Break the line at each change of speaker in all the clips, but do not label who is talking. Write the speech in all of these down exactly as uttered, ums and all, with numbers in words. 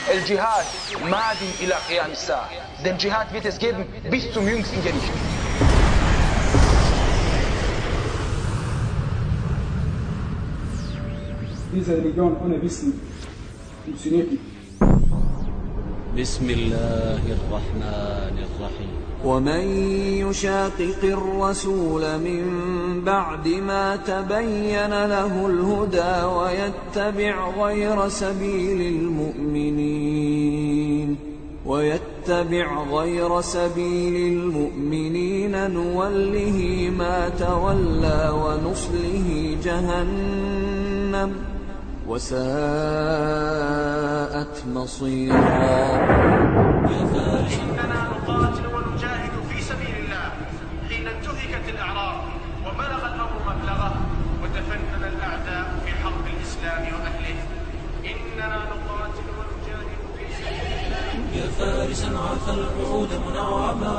El Dschihad madin ila qiyam as-sa'a. Den Dschihad wird es geben bis zum jüngsten Gericht.
Diese Religion ohne Wissen funktioniert nicht.
بسم الله الرحمن الرحيم
ومن يشاقق الرسول من بعد ما تبين له الهدى ويتبع غير سبيل المؤمنين ويتبع غير سبيل المؤمنين نوله ما تولى ونصله جهنم وساءت مصيرا.
إننا نقاتل ونجاهد في سبيل الله حين انتهكت الأعراض وبلغ الأمر مبلغه وتفنن الأعداء في حرب الإسلام وأهله. إننا نقاتل ونجاهد في سبيل الله
يا فارسا عفى العهود منعما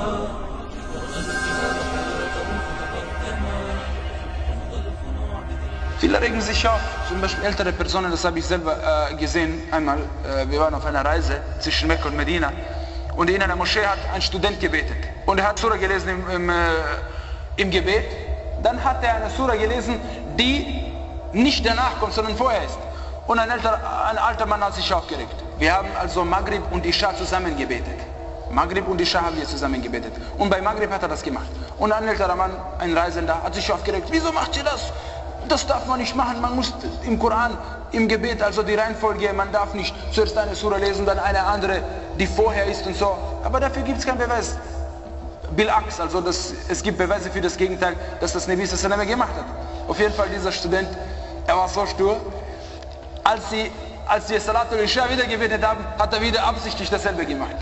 Viele regen sich auf, zum Beispiel ältere Personen, das habe ich selber äh, gesehen, einmal, äh, wir waren auf einer Reise zwischen Mekka und Medina und in einer Moschee hat ein Student gebetet und er hat Surah gelesen im, im, äh, im Gebet, dann hat er eine Surah gelesen, die nicht danach kommt, sondern vorher ist und ein, älter, ein alter Mann hat sich aufgeregt. Wir haben also Maghrib und Isha zusammen gebetet. Maghrib und Isha haben wir zusammen gebetet und bei Maghrib hat er das gemacht und ein älterer Mann, ein Reisender, hat sich aufgeregt, wieso macht ihr das? Das darf man nicht machen, man muss im Koran, im Gebet, also die Reihenfolge, man darf nicht zuerst eine Surah lesen, dann eine andere, die vorher ist und so. Aber dafür gibt es keinen Beweis. Bil'aks, also das, es gibt Beweise für das Gegenteil, dass das Nabi sallallahu alaihi wasallam gemacht hat. Auf jeden Fall dieser Student, er war so stur, als sie, als sie Salatul Isha wieder gebetet haben, hat er wieder absichtlich dasselbe gemacht.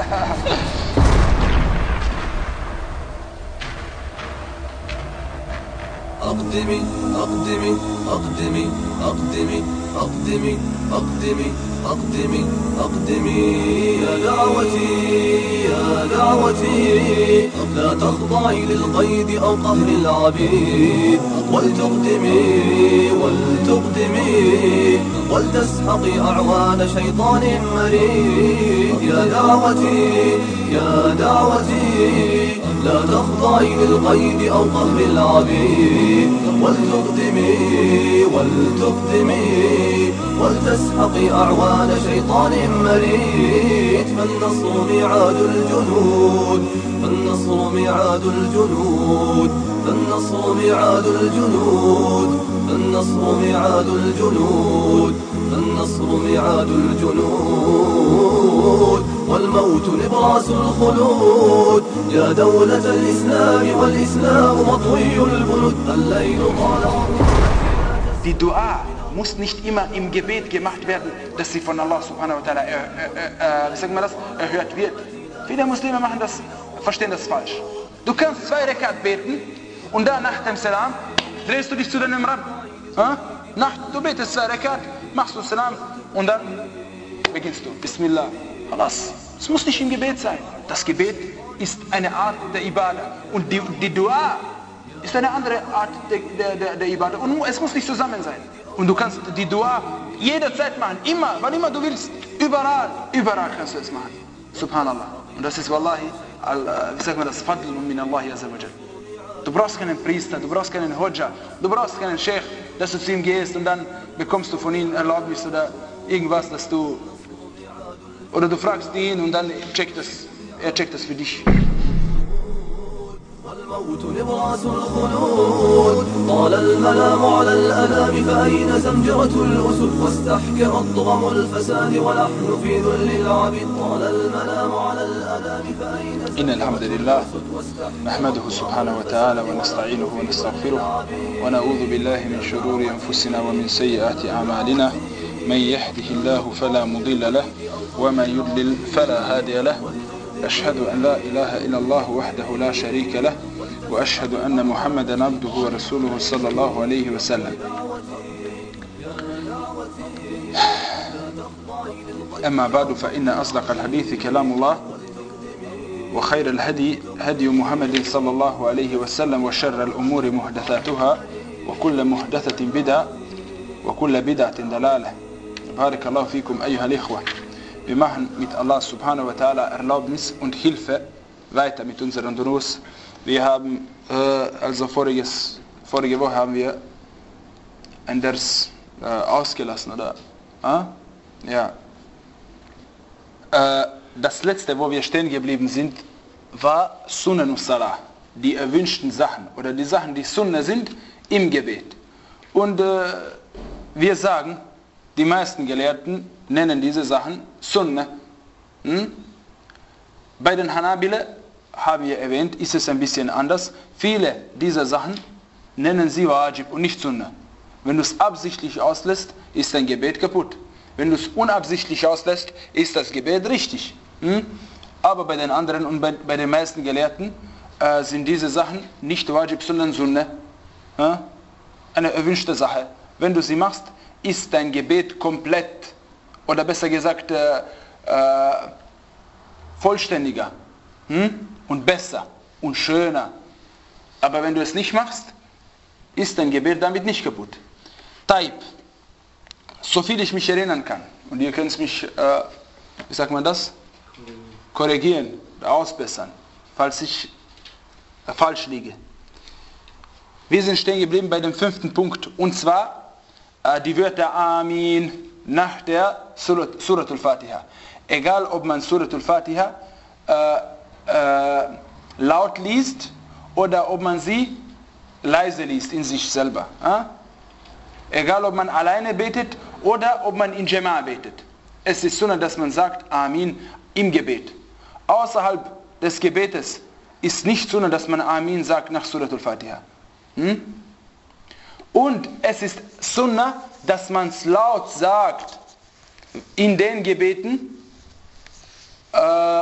أقدمي أقدمي أقدمي أقدمي أقدمي أقدمي أقدمي أقدمي يا دعوتي يا دعوتي لا تخضعي للقيد أو قهر العبيد ولتقدمي ولتقدمي ولتسحقي أعوان شيطان مريد يا دعوتي يا دعوتي لا تخضعي للقيد أو قهر العبيد ولتقدمي ولتقدمي ولتسحقي أعوان شيطان مريد فالنصر ميعاد الجنود فالنصر ميعاد الجنود فالنصر ميعاد الجنود فالنصر ميعاد الجنود فالنصر ميعاد الجنود والموت نبراس الخلود يا دولة الإسلام والإسلام مطوي البلد الليل طالع.
Die Dua muss nicht immer im Gebet gemacht werden, dass sie von Allah subhanahu wa ta'ala äh, äh, äh, sagen wir das, erhört wird. Viele Muslime machen das, verstehen das falsch. Du kannst zwei Rekat beten und dann nach dem Salam drehst du dich zu deinem Rabb. Äh? Nach, du betest zwei Rekat, machst du Salam und dann beginnst du. Bismillah. Alles. Es muss nicht im Gebet sein. Das Gebet ist eine Art der Ibadah. Und die, die Dua ist eine andere Art der, der, der, der Ibadah. Und es muss nicht zusammen sein. Und du kannst die Dua jederzeit machen. Immer, wann immer du willst. Überall, überall kannst du es machen. Subhanallah. Und das ist Wallahi, wie sagt man das, Fadl min Allahi azza wa jal. Du brauchst keinen Priester, du brauchst keinen Hodja, du brauchst keinen Sheikh, dass du zu ihm gehst und dann bekommst du von ihm Erlaubnis oder irgendwas, dass du... Oder du fragst ihn und dann checkt es, er checkt es für dich.
والموت نبراس الخلود طال المنام على الأنام فأين زمجرة الأسد واستحكر الضغم الفساد ونحن في ذل العبيد طال المنام على الأنام فأين
إن الحمد لله نحمده سبحانه وتعالى ونستعينه ونستغفره ونعوذ بالله من شرور أنفسنا ومن سيئات أعمالنا من يهده الله فلا مضل له ومن يضلل فلا هادي له أشهد أن لا إله إلا الله وحده لا شريك له وأشهد أن محمدا عبده ورسوله صلى الله عليه وسلم. أما بعد فإن أصدق الحديث كلام الله وخير الهدي هدي محمد صلى الله عليه وسلم وشر الأمور محدثاتها وكل محدثة بدعة وكل بدعة ضلالة. بارك الله فيكم أيها الإخوة. wir machen mit Allah subhanahu wa ta'ala Erlaubnis und Hilfe weiter mit unseren Durus. Wir haben, äh, also voriges, vorige Woche haben wir ein Ders äh, ausgelassen, oder? Ah? Ja. Äh, das letzte, wo wir stehen geblieben sind, war Sunan und Salah, die erwünschten Sachen oder die Sachen, die Sunna sind im Gebet. Und äh, wir sagen, die meisten Gelehrten nennen diese Sachen Sunna. Hm? Bei den Hanabila, haben wir erwähnt, ist es ein bisschen anders. Viele dieser Sachen nennen sie Wajib und nicht Sunna. Wenn du es absichtlich auslässt, ist dein Gebet kaputt. Wenn du es unabsichtlich auslässt, ist das Gebet richtig. Hm? Aber bei den anderen und bei, bei den meisten Gelehrten äh, sind diese Sachen nicht Wajib, sondern Sunna. Ja? Eine erwünschte Sache. Wenn du sie machst, ist dein Gebet komplett, oder besser gesagt, äh, äh, vollständiger. Hm? Und besser und schöner. Aber wenn du es nicht machst, ist dein Gebet damit nicht kaputt. Taib. So viel ich mich erinnern kann, und ihr könnt mich, äh, wie sagt man das? Korrigieren, ausbessern, falls ich äh, falsch liege. Wir sind stehen geblieben bei dem fünften Punkt, und zwar äh, die Wörter Amin nach der Surat, Suratul Fatiha. Egal, ob man Suratul Fatiha äh, äh, laut liest oder ob man sie leise liest in sich selber. Äh? Egal, ob man alleine betet oder ob man in Jama'a betet. Es ist Sunna, dass man sagt Amin im Gebet. Außerhalb des Gebetes ist nicht Sunna, dass man Amin sagt nach Suratul Fatiha. Hm? Und es ist Sunna, dass man es laut sagt in den Gebeten, äh,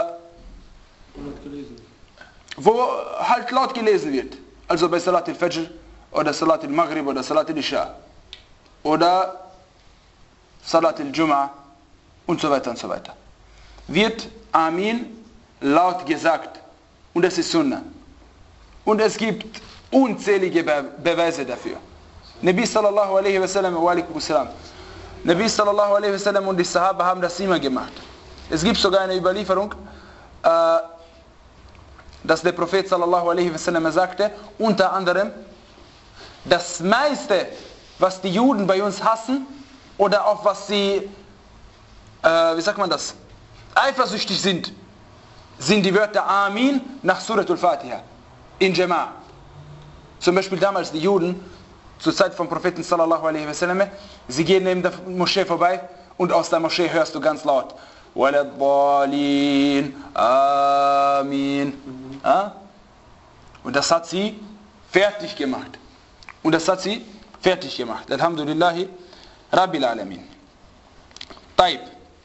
wo halt laut gelesen wird. Also bei Salat al-Fajr oder Salat al-Maghrib oder Salat al-Isha oder Salat al-Jum'a und so weiter und so weiter. Wird Amin laut gesagt, und das ist Sunna. Und es gibt unzählige Be- Beweise dafür. Nabi sallallahu alaihi wasallam wa alaikum salam. Nabi sallallahu alaihi wasallam und die Sahaba haben das immer gemacht. Es gibt sogar eine Überlieferung, äh, dass der Prophet sallallahu alaihi wasallam sagte, unter anderem, das meiste, was die Juden bei uns hassen, oder auf was sie, äh, wie sagt man das, eifersüchtig sind, sind die Wörter Amin nach Suratul Fatiha in Jama'a. Zum Beispiel damals die Juden, zur Zeit vom Propheten sallallahu alaihi wasallam, sie gehen neben der Moschee vorbei und aus der Moschee hörst du ganz laut Waladdallin, Amin. Ja? Und das hat sie fertig gemacht. Und das hat sie fertig gemacht. Alhamdulillahi Rabbil Alamin. Taib.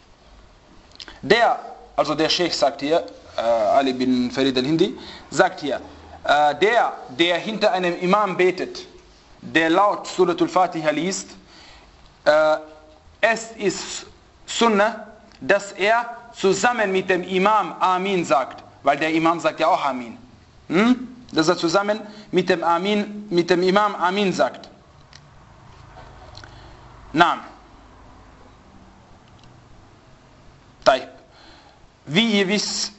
Der, also der Sheikh sagt hier, äh, Ali bin Farid al-Hindi, sagt hier, äh, der, der hinter einem Imam betet, der laut Suratul Fatiha liest, äh, es ist Sunnah, dass er zusammen mit dem Imam Amin sagt, weil der Imam sagt ja auch Amin. Hm? Dass er zusammen mit dem, Amin, mit dem Imam Amin sagt. Naam. Taib. Wie ihr wisst,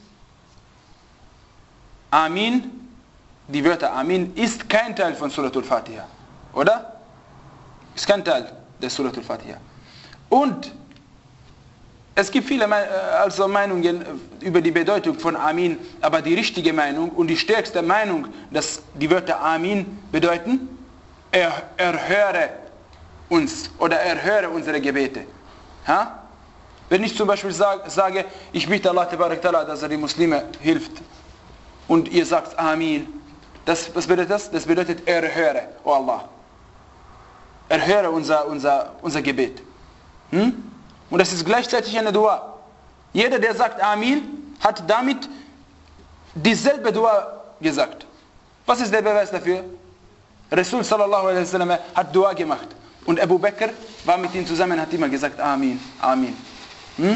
Amin, die Wörter Amin, ist kein Teil von Suratul Fatiha. Oder? Ist kein Teil der Suratul Fatiha. Und es gibt viele also Meinungen über die Bedeutung von Amin, aber die richtige Meinung und die stärkste Meinung, dass die Wörter Amin bedeuten, er, erhöre uns oder erhöre unsere Gebete. Ha? Wenn ich zum Beispiel sage, sage ich bitte Allah, dass er die Muslime hilft und ihr sagt Amin, das, was bedeutet das? Das bedeutet erhöre, oh Allah. Erhöre unser, unser, unser Gebet. Hm? Und das ist gleichzeitig eine Dua. Jeder, der sagt Amin, hat damit dieselbe Dua gesagt. Was ist der Beweis dafür? Rasul sallallahu alaihi wasallam hat Dua gemacht. Und Abu Bakr war mit ihm zusammen und hat immer gesagt Amin, Amin. Hm?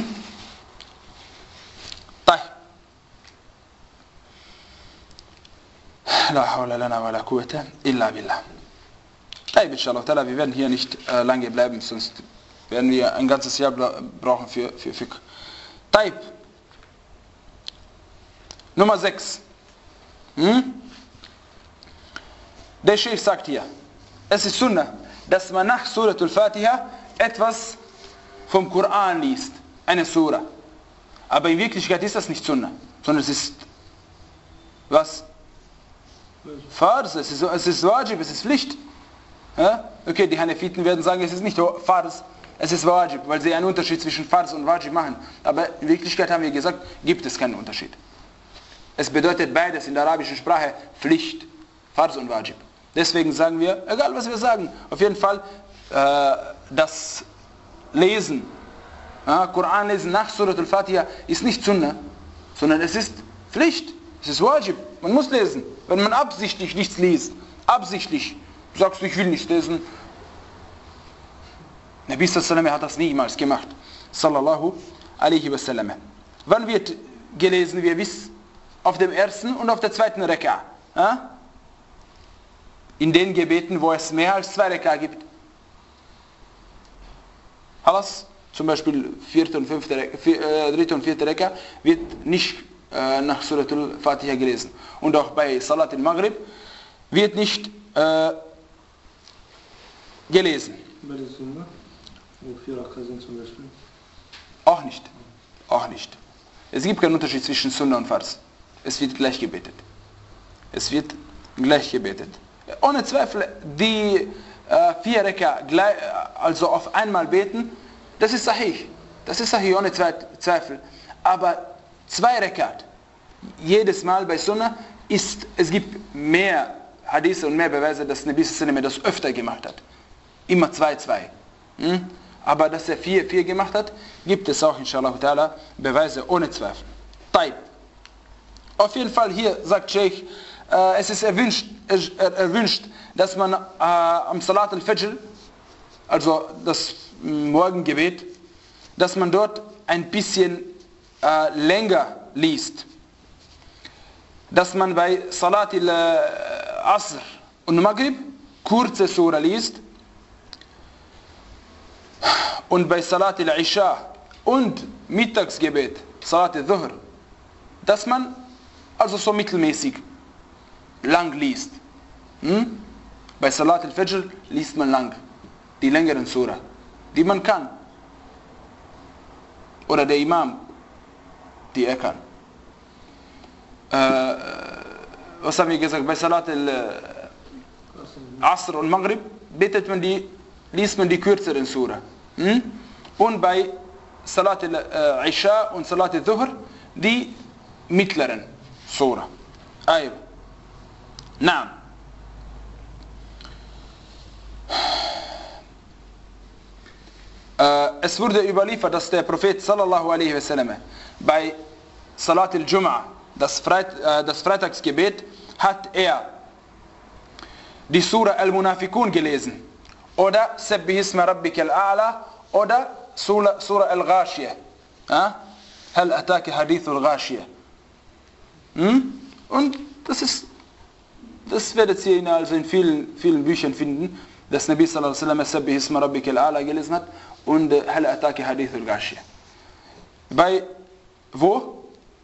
La hawla lana wa la quwwata illa billah. Inshallah, wir werden hier nicht äh, lange bleiben, sonst werden wir ein ganzes Jahr brauchen für, für Fiqh. Taib. Nummer sechs. Hm? Der Sheikh sagt hier, es ist Sunnah, dass man nach Surat al-Fatiha etwas vom Koran liest, eine Surah. Aber in Wirklichkeit ist das nicht Sunnah, sondern es ist was? Fars, es ist, es ist Wajib, es ist Pflicht. Ja? Okay, die Hanefiten werden sagen, es ist nicht Fars, es ist Wajib, weil sie einen Unterschied zwischen Fars und Wajib machen. Aber in Wirklichkeit haben wir gesagt, gibt es keinen Unterschied. Es bedeutet beides in der arabischen Sprache Pflicht, Fars und Wajib. Deswegen sagen wir, egal was wir sagen, auf jeden Fall äh, das Lesen, äh, Koran lesen nach Surat al-Fatiha ist nicht Sunnah, sondern es ist Pflicht, es ist Wajib, man muss lesen. Wenn man absichtlich nichts liest, absichtlich sagst du, ich will nicht lesen, Nabi sallallahu hat das niemals gemacht, sallallahu alaihi wasallam. Wann wird gelesen, wie ihr wisst, auf dem ersten und auf der zweiten Reka'? Äh? In den Gebeten, wo es mehr als zwei Reka' gibt. Alles, zum Beispiel vierte und fünfte, vier, äh, dritte und vierte Reka' wird nicht äh, nach Surat al-Fatiha gelesen. Und auch bei Salat al-Maghrib wird nicht äh, gelesen.
Bei der Sunna, wo vier Raka sind zum Beispiel?
Auch nicht. Auch nicht. Es gibt keinen Unterschied zwischen Sunna und Fars. Es wird gleich gebetet. Es wird gleich gebetet. Ohne Zweifel, die äh, vier Reka gleich, also auf einmal beten, das ist sahih. Das ist sahih, ohne Zweifel. Aber zwei Rekat, jedes Mal bei Sunnah, ist, es gibt mehr Hadithe und mehr Beweise, dass Nabi sallallahu alaihi wasallam das öfter gemacht hat. Immer zwei, zwei. Hm? Aber dass er vier, vier gemacht hat, gibt es auch, inshallah ta'ala, Beweise ohne Zweifel. Taib. Auf jeden Fall hier sagt Sheikh, äh, es ist erwünscht, er, erwünscht, dass man äh, am Salat al-Fajr, also das Morgengebet, dass man dort ein bisschen äh, länger liest. Dass man bei Salat al-Asr und Maghrib kurze Surah liest und bei Salat al-Isha und Mittagsgebet, Salat al-Dhuhr, dass man also so mittelmäßig lang liest. Hm? Bei Salat al-Fajr liest man lang, die längeren Surah, die man kann. Oder der Imam, die er kann. Äh, was haben wir gesagt? Bei Salat al-Asr und Maghrib betet man die, liest man die kürzeren Surah. Hm? Und bei Salat al-Isha und Salat al-Dhuhr die mittleren Surah. Ayb. Naam. Äh, es wurde überliefert, dass der Prophet sallallahu alaihi wasallam bei Salat al-Jum'ah, das, Freit, äh, das Freitagsgebet, hat er die Surah Al-Munafikun gelesen. Oder Sabbih isma rabbika al-A'la oder Surah, Surah Al-Ghashiyah. Hal ataka hadithu al-Ghashiyah. Hm? Und das ist, das werdet ihr also in vielen, vielen Büchern finden, dass Nabi sallallahu alaihi wasallam Sabbih isma rabbika al-A'la gelesen hat und Hal ataka hadithu al-Ghashiyah. Bei wo?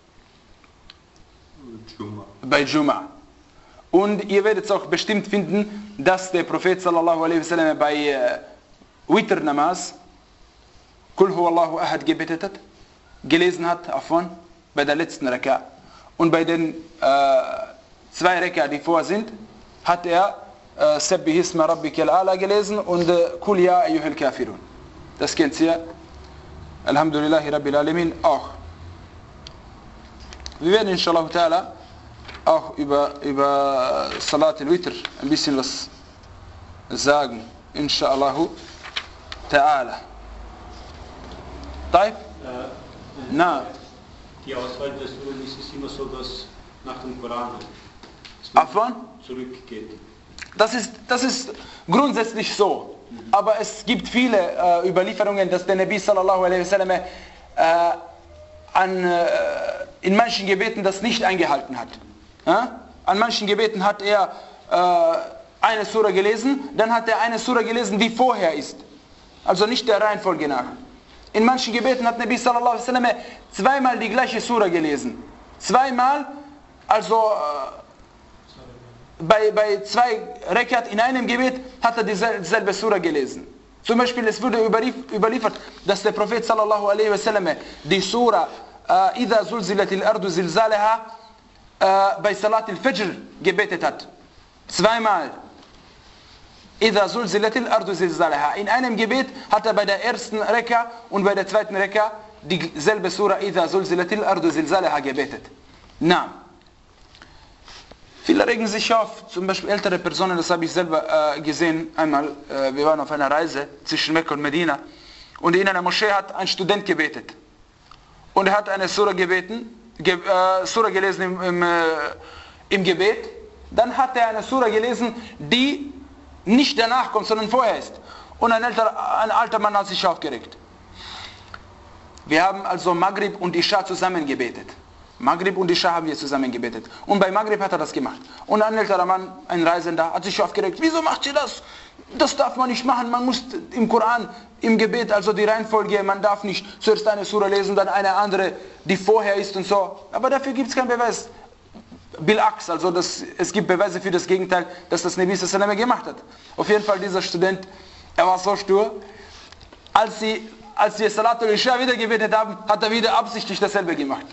Jum'ah.
Bei Jum'ah. Und ihr werdet es auch bestimmt finden, dass der Prophet sallallahu alaihi wasallam bei äh, Witr Namaz Kul huwallahu ahad gebetet hat, gelesen hat, afwan, bei der letzten Raka. Und bei den äh, zwei Raka, die vor sind, hat er äh, Sabbih isma rabbika al-A'la gelesen und äh, Kul ya ayyuhal kafirun. Das kennt ihr. Alhamdulillahi rabbil alamin auch. Wir werden inshallah ta'ala auch über, über Salat al-Witr ein bisschen was sagen. Inshallah ta'ala. Taib? Na.
Die Auswahl der Suren ist es immer so, dass nach dem Koran
Afwan?
zurückgeht.
Das ist, das ist grundsätzlich so. Aber es gibt viele äh, Überlieferungen, dass der Nabi sallallahu alaihi wasallam äh, an, äh, in manchen Gebeten das nicht eingehalten hat. Ja? An manchen Gebeten hat er äh, eine Surah gelesen, dann hat er eine Surah gelesen, die vorher ist. Also nicht der Reihenfolge nach. In manchen Gebeten hat Nabi sallallahu alaihi wasallam zweimal die gleiche Sura gelesen. Zweimal, also äh, bei, bei zwei Rekat in einem Gebet hat er dieselbe Sura gelesen. Zum Beispiel, es wurde überliefert, dass der Prophet sallallahu alaihi wasallam die Sura äh, Idha zulzilatil ardu zilzalaha äh, bei Salat al-Fajr gebetet hat. Zweimal. Idha zulzilatil ardu zilzalaha. In einem Gebet hat er bei der ersten Reka und bei der zweiten Reka dieselbe Sura Idha zulzilatil ardu zilzalaha gebetet. Na. Viele regen sich auf, zum Beispiel ältere Personen, das habe ich selber äh, gesehen, einmal, äh, wir waren auf einer Reise zwischen Mekka und Medina und in einer Moschee hat ein Student gebetet. Und er hat eine Sura gebeten, ge, äh, Sura gelesen im, im, äh, im Gebet. Dann hat er eine Sura gelesen, die nicht danach kommt, sondern vorher ist. Und ein, älter, ein alter Mann hat sich aufgeregt. Wir haben also Maghrib und Isha zusammen gebetet. Maghrib und Isha haben wir zusammen gebetet. Und bei Maghrib hat er das gemacht. Und ein älterer Mann, ein Reisender, hat sich aufgeregt. Wieso macht sie das? Das darf man nicht machen. Man muss im Koran, im Gebet, also die Reihenfolge, man darf nicht zuerst eine Sura lesen, dann eine andere, die vorher ist und so. Aber dafür gibt es keinen Beweis. Bilaks, also das, es gibt Beweise für das Gegenteil, dass das Nabi sallallahu alaihi wasallam gemacht hat. Auf jeden Fall dieser Student, er war so stur, als sie Als wir Salatul Isha wieder gebetet haben, hat er wieder absichtlich dasselbe gemacht.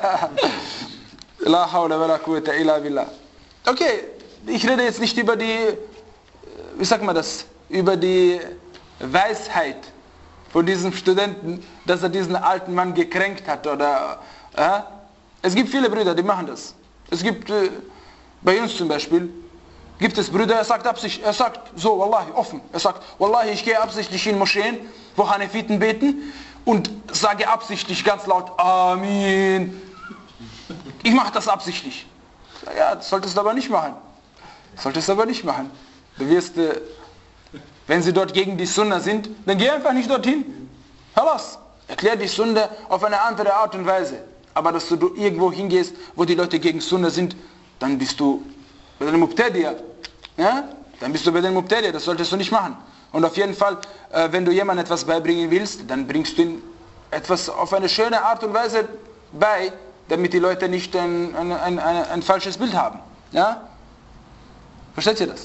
La hawla wa la quwwata illa billah. Okay, ich rede jetzt nicht über die, wie sagt man das, über die Weisheit von diesem Studenten, dass er diesen alten Mann gekränkt hat. Oder, äh? Es gibt viele Brüder, die machen das. Es gibt, äh, bei uns zum Beispiel, gibt es Brüder, er sagt absichtlich, er sagt so, Wallahi, offen, er sagt, Wallahi, ich gehe absichtlich in Moscheen, wo Hanefiten beten und sage absichtlich ganz laut, Amin. Ich mache das absichtlich. Ja, das solltest du aber nicht machen. Das solltest du aber nicht machen. Du wirst, äh, wenn sie dort gegen die Sunna sind, dann geh einfach nicht dorthin. Halas, erklär die Sunna auf eine andere Art und Weise. Aber dass du irgendwo hingehst, wo die Leute gegen Sunna sind, dann bist du bei den Mubtadi'a. Ja? Dann bist du bei den Mubtadi'a, das solltest du nicht machen. Und auf jeden Fall, äh, wenn du jemandem etwas beibringen willst, dann bringst du ihm etwas auf eine schöne Art und Weise bei, damit die Leute nicht ein, ein, ein, ein, ein falsches Bild haben. Ja? Versteht ihr das?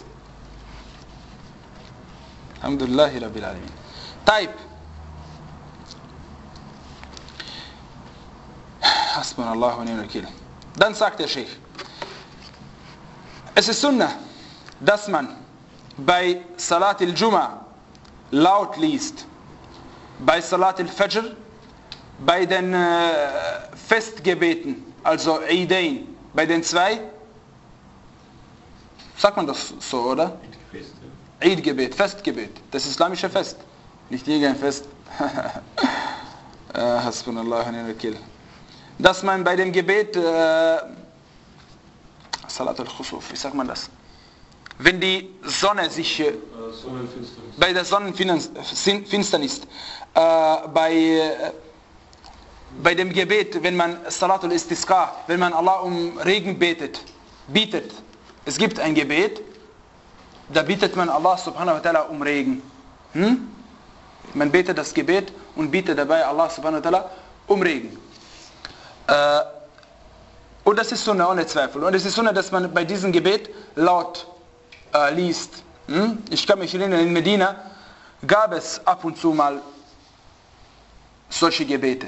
Alhamdulillahi Rabbil Alamin. Taib. Hasbunallahu wa ni'mal wakeel. Dann sagt der Sheikh, es ist Sunnah, dass man bei Salat al-Jum'a laut liest, bei Salat al-Fajr, bei den äh, Festgebeten, also Eidain, bei den zwei, sagt man das so, oder? Eid-Gebet, Festgebet, das islamische Fest, nicht irgendein Fest. Hasbunallahu wa ni'mal wakeel. Dass man bei dem Gebet äh, Salat al-Khusuf, wie sagt man das? Wenn die Sonne sich äh, bei der Sonnenfinsternis äh, bei, äh, bei dem Gebet, wenn man Salatul Istisqa, wenn man Allah um Regen betet, bietet. Es gibt ein Gebet, da bittet man Allah subhanahu wa ta'ala um Regen. Hm? Man betet das Gebet und bittet dabei Allah subhanahu wa ta'ala um Regen. Äh, Und das ist Sunna ohne Zweifel. Und es ist Sunna, dass man bei diesem Gebet laut äh, liest. Hm? Ich kann mich erinnern, in Medina gab es ab und zu mal solche Gebete.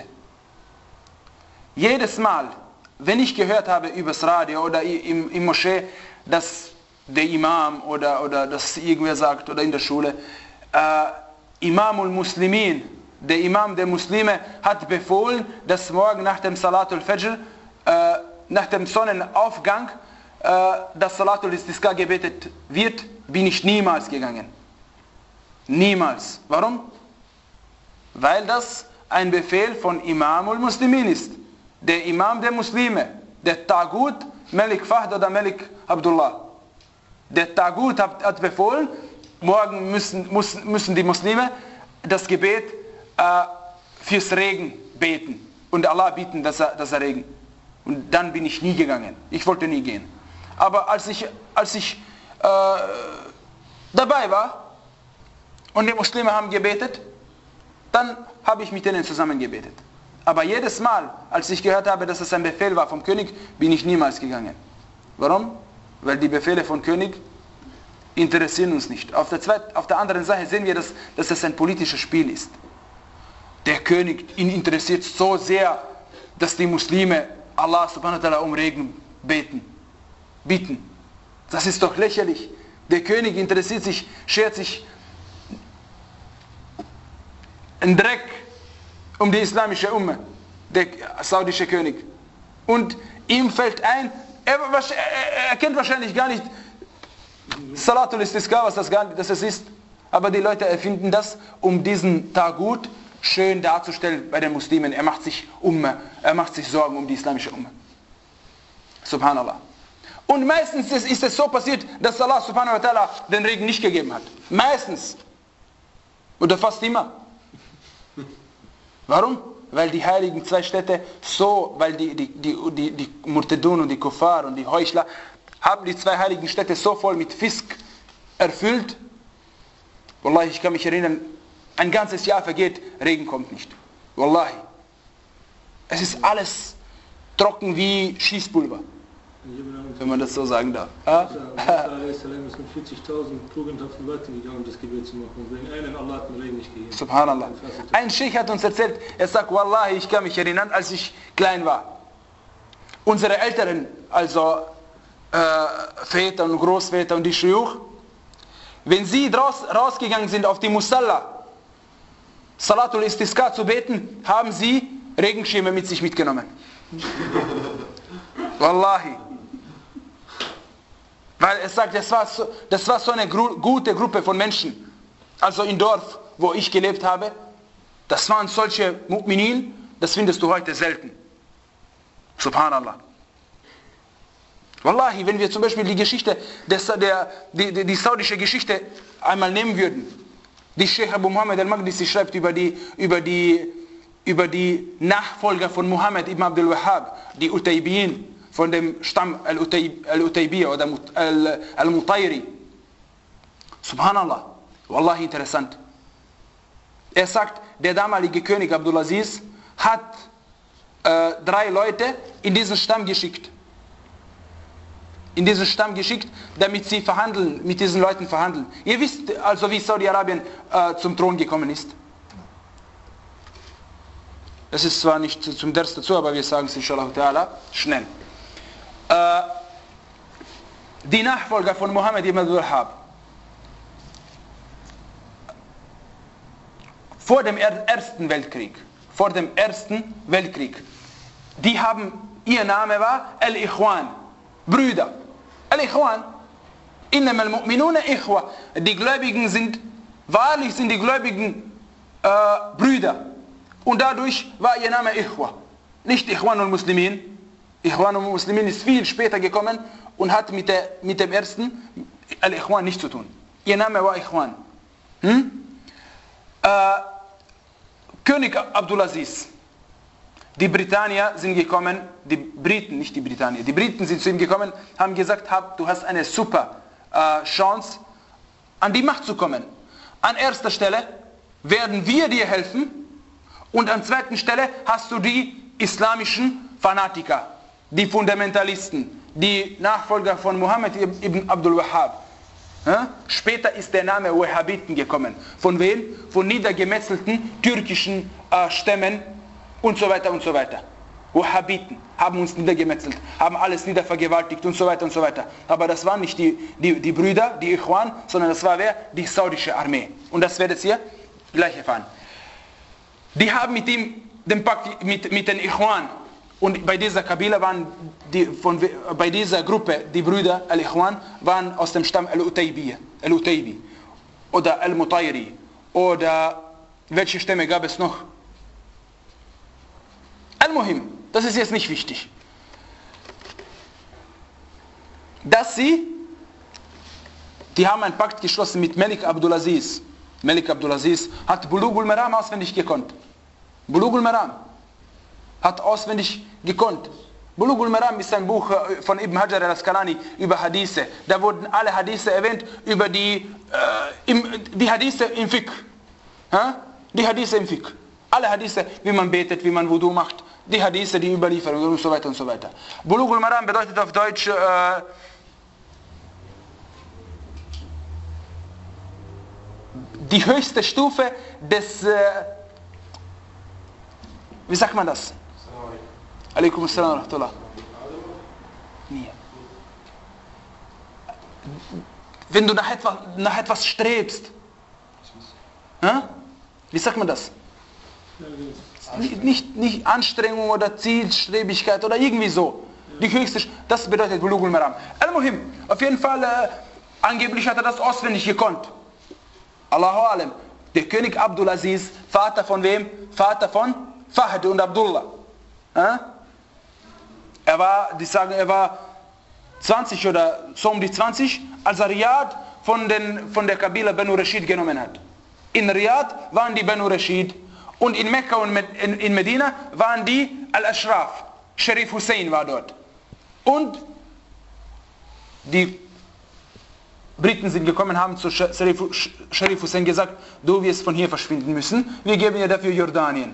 Jedes Mal, wenn ich gehört habe übers Radio oder im, im Moschee, dass der Imam oder, oder dass irgendwer sagt oder in der Schule, äh, Imamul Muslimin, der Imam der Muslime hat befohlen, dass morgen nach dem Salatul Fajr äh, nach dem Sonnenaufgang äh, das Salatul Istisqa gebetet wird, bin ich niemals gegangen. Niemals. Warum? Weil das ein Befehl von Imamul Muslimin ist. Der Imam der Muslime, der Tagut Malik Fahd oder Malik Abdullah. Der Tagut hat, hat befohlen, morgen müssen, müssen, müssen die Muslime das Gebet äh, fürs Regen beten und Allah bitten, dass er, dass er Regen. Und dann bin ich nie gegangen. Ich wollte nie gehen. Aber als ich, als ich äh, dabei war und die Muslime haben gebetet, dann habe ich mit denen zusammen gebetet. Aber jedes Mal, als ich gehört habe, dass es ein Befehl war vom König, bin ich niemals gegangen. Warum? Weil die Befehle vom König interessieren uns nicht. Auf der, zweit, auf der anderen Seite sehen wir, dass, dass es ein politisches Spiel ist. Der König, ihn interessiert so sehr, dass die Muslime Allah subhanahu wa ta'ala um Regen beten, bieten. Das ist doch lächerlich. Der König interessiert sich, schert sich ein Dreck um die islamische Umme, der saudische König. Und ihm fällt ein, er, er, er kennt wahrscheinlich gar nicht Salatul Istisqa, was das, gar, das ist. Aber die Leute erfinden das, um diesen Tagut schön darzustellen bei den Muslimen. Er macht sich Umme, er macht sich Sorgen um die islamische Umme. Subhanallah. Und meistens ist, ist es so passiert, dass Allah subhanahu wa ta'ala den Regen nicht gegeben hat. Meistens. Oder fast immer. Warum? Weil die heiligen zwei Städte so, weil die, die, die, die, die Murtedun und die Kuffar und die Heuchler haben die zwei heiligen Städte so voll mit Fisk erfüllt. Wallahi, ich kann mich erinnern, ein ganzes Jahr vergeht, Regen kommt nicht. Wallahi. Es ist alles trocken wie Schießpulver. Wenn man das so sagen darf.
Ja? Musa ist mit vierzigtausend tugendhaften Leuten gegangen, um das Gebet zu machen. Und wegen einem Allah hat den Regen nicht gegeben.
Subhanallah. Ein Sheikh hat uns erzählt, er sagt, Wallahi, ich kann mich erinnern, als ich klein war. Unsere Älteren, also äh, Väter und Großväter und die Shuyukh, wenn sie draus, rausgegangen sind auf die Musalla, Salatul Istisqa zu beten, haben sie Regenschirme mit sich mitgenommen. Wallahi. Weil es sagt, das war so, das war so eine gru- gute Gruppe von Menschen. Also im Dorf, wo ich gelebt habe, das waren solche Mu'minin, das findest du heute selten. Subhanallah. Wallahi, wenn wir zum Beispiel die Geschichte, des, der, die, die, die saudische Geschichte einmal nehmen würden, die Sheikh Abu Muhammad al-Maqdisi schreibt über die, über, die, über die Nachfolger von Muhammad ibn Abdul Wahhab, die Utaybiyin, von dem Stamm Al-Utaybiyya oder Al-Mutayri. Subhanallah. Wallahi interessant. Er sagt, der damalige König Abdulaziz hat äh, drei Leute in diesen Stamm geschickt. In diesen Stamm geschickt, damit sie verhandeln, mit diesen Leuten verhandeln. Ihr wisst also, wie Saudi-Arabien äh, zum Thron gekommen ist. Es ist zwar nicht zum Ders dazu, aber wir sagen es inshallah ta'ala schnell. Äh, die Nachfolger von Muhammad ibn Abdul Wahhab, vor dem Ersten Weltkrieg, vor dem Ersten Weltkrieg, die haben, ihr Name war Al-Ikhwan, Brüder. Al-Ikhwan, innama al-mu'minuna ikhwa. Die Gläubigen sind, wahrlich sind die Gläubigen äh, Brüder. Und dadurch war ihr Name Ikhwa. Nicht Ikhwan al-Muslimin. Ikhwan al-Muslimin ist viel später gekommen und hat mit, der, mit dem ersten Al-Ikhwan nichts zu tun. Ihr Name war Ikhwan. Hm? Äh, König Abdulaziz. Die Britannier sind gekommen, die Briten, nicht die Britannier, die Briten sind zu ihm gekommen, haben gesagt, hab, du hast eine super äh, Chance, an die Macht zu kommen. An erster Stelle werden wir dir helfen und an zweiter Stelle hast du die islamischen Fanatiker, die Fundamentalisten, die Nachfolger von Muhammad ibn Abdul Wahhab. Ja? Später ist der Name Wahhabiten gekommen. Von wem? Von niedergemetzelten türkischen äh, Stämmen und so weiter und so weiter. Wahhabiten haben uns niedergemetzelt, haben alles niedervergewaltigt und so weiter und so weiter. Aber das waren nicht die, die, die Brüder, die Ikhwan, sondern das war wer? Die saudische Armee. Und das werdet ihr gleich erfahren. Die haben mit ihm den Pakt mit, mit den Ikhwan. Und bei dieser Kabila waren die, von, bei dieser Gruppe, die Brüder Al-Ikhwan, waren aus dem Stamm Al-Utaybi, Al-Utaybi oder Al-Mutayri. Oder welche Stämme gab es noch? Al-Muhim, das ist jetzt nicht wichtig. Dass sie, die haben einen Pakt geschlossen mit Malik Abdulaziz. Malik Abdulaziz hat Bulugul Maram auswendig gekonnt. Bulugul Maram hat auswendig gekonnt. Bulugul Maram ist ein Buch von Ibn Hajar al-Asqalani über Hadithe. Da wurden alle Hadithe erwähnt über die, äh, im, die Hadithe im Fiqh. Ha? Die Hadithe im Fiqh. Alle Hadithe, wie man betet, wie man Wudu macht. Die Hadithe, die Überlieferungen und so weiter und so weiter. Bulughul Maram bedeutet auf Deutsch äh, die höchste Stufe des, äh, wie sagt man das? Alaikum assalam wa rahmatullah. Nie. Wenn du nach etwas, nach etwas strebst, äh? wie sagt man das? Nicht, nicht, nicht Anstrengung oder Zielstrebigkeit oder irgendwie so. Die höchste, das bedeutet Bulughul Maram. Al-Muhim, auf jeden Fall, äh, angeblich hat er das auswendig gekonnt. Allahu Alam. Der König Abdulaziz, Vater von wem? Vater von Fahd und Abdullah. Äh? Er war, die sagen, er war zwanzig oder so um die zwanzig, als er Riyadh von, den, von der Kabila Banu Rashid genommen hat. In Riyadh waren die Banu Rashid und in Mekka und in, in Medina waren die Al-Ashraf. Sharif Hussein war dort. Und die Briten sind gekommen, haben zu Sharif Hussein gesagt, du wirst von hier verschwinden müssen, wir geben dir dafür Jordanien.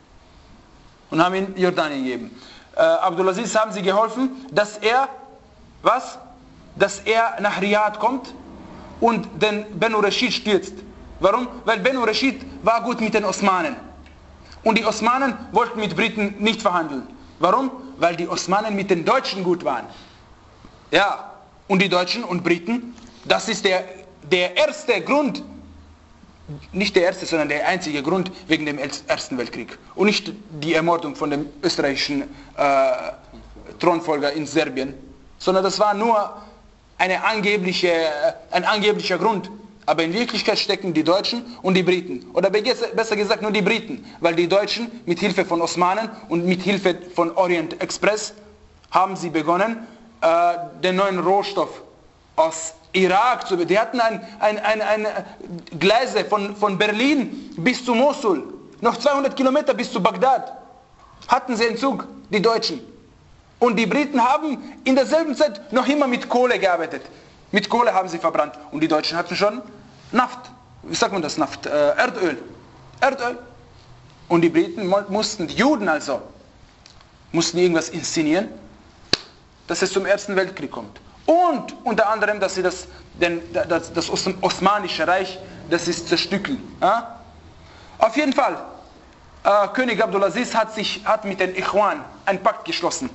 Und haben ihm Jordanien gegeben. Äh, Abdulaziz haben sie geholfen, dass er, was? Dass er nach Riyadh kommt und den Banu Rashid stürzt. Warum? Weil Banu Rashid war gut mit den Osmanen. Und die Osmanen wollten mit Briten nicht verhandeln. Warum? Weil die Osmanen mit den Deutschen gut waren. Ja, und die Deutschen und Briten, das ist der, der erste Grund, nicht der erste, sondern der einzige Grund wegen dem Ersten Weltkrieg. Und nicht die Ermordung von dem österreichischen äh, Thronfolger in Serbien, sondern das war nur eine angebliche, ein angeblicher Grund. Aber in Wirklichkeit stecken die Deutschen und die Briten. Oder besser gesagt nur die Briten. Weil die Deutschen mit Hilfe von Osmanen und mit Hilfe von Orient Express haben sie begonnen, äh, den neuen Rohstoff aus Irak zu... Die hatten ein, ein, ein, ein Gleise von, von Berlin bis zu Mosul. Noch zweihundert Kilometer bis zu Bagdad. Hatten sie einen Zug, die Deutschen. Und die Briten haben in derselben Zeit noch immer mit Kohle gearbeitet. Mit Kohle haben sie verbrannt. Und die Deutschen hatten schon Naft. Wie sagt man das? Naft? Äh, Erdöl. Erdöl. Und die Briten mussten, die Juden also, mussten irgendwas inszenieren, dass es zum Ersten Weltkrieg kommt. Und unter anderem, dass sie das, den, das, das Osmanische Reich, das ist zerstückeln. Ja? Auf jeden Fall, äh, König Abdulaziz hat, sich, hat mit den Ikhwan einen Pakt geschlossen.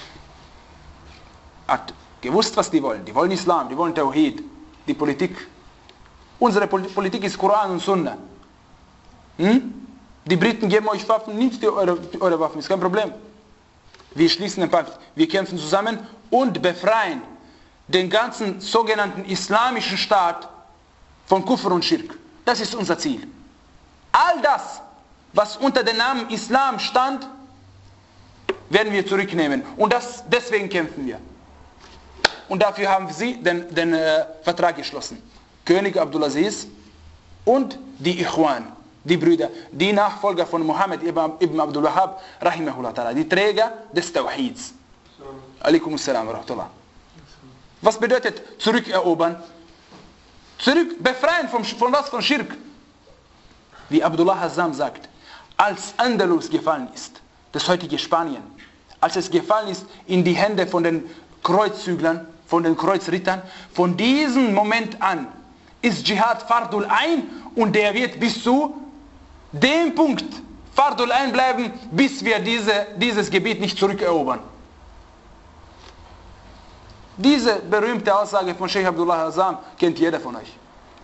Hat gewusst, was die wollen. Die wollen Islam, die wollen Tawhid, die Politik. Unsere Politik ist Koran und Sunna. Hm? Die Briten geben euch Waffen, nehmt ihr eure, eure Waffen, ist kein Problem. Wir schließen den Pakt, wir kämpfen zusammen und befreien den ganzen sogenannten islamischen Staat von Kufr und Schirk. Das ist unser Ziel. All das, was unter dem Namen Islam stand, werden wir zurücknehmen. Und das, deswegen kämpfen wir. Und dafür haben sie den, den äh, Vertrag geschlossen. König Abdulaziz und die Ikhwan, die Brüder, die Nachfolger von Muhammad ibn Abdul Wahhab, rahimahullah ta'ala, die Träger des Tawhids. Alaikum assalam wa rahmatullah. Was bedeutet zurückerobern? Zurück, befreien von, von was? Von Schirk. Wie Abdullah Hazzam sagt, als Andalus gefallen ist, das heutige Spanien, als es gefallen ist in die Hände von den Kreuzzüglern, von den Kreuzrittern, von diesem Moment an ist Dschihad Fardul Ain und der wird bis zu dem Punkt Fardul Ain bleiben, bis wir diese, dieses Gebiet nicht zurückerobern. Diese berühmte Aussage von Sheikh Abdullah Hazzam kennt jeder von euch.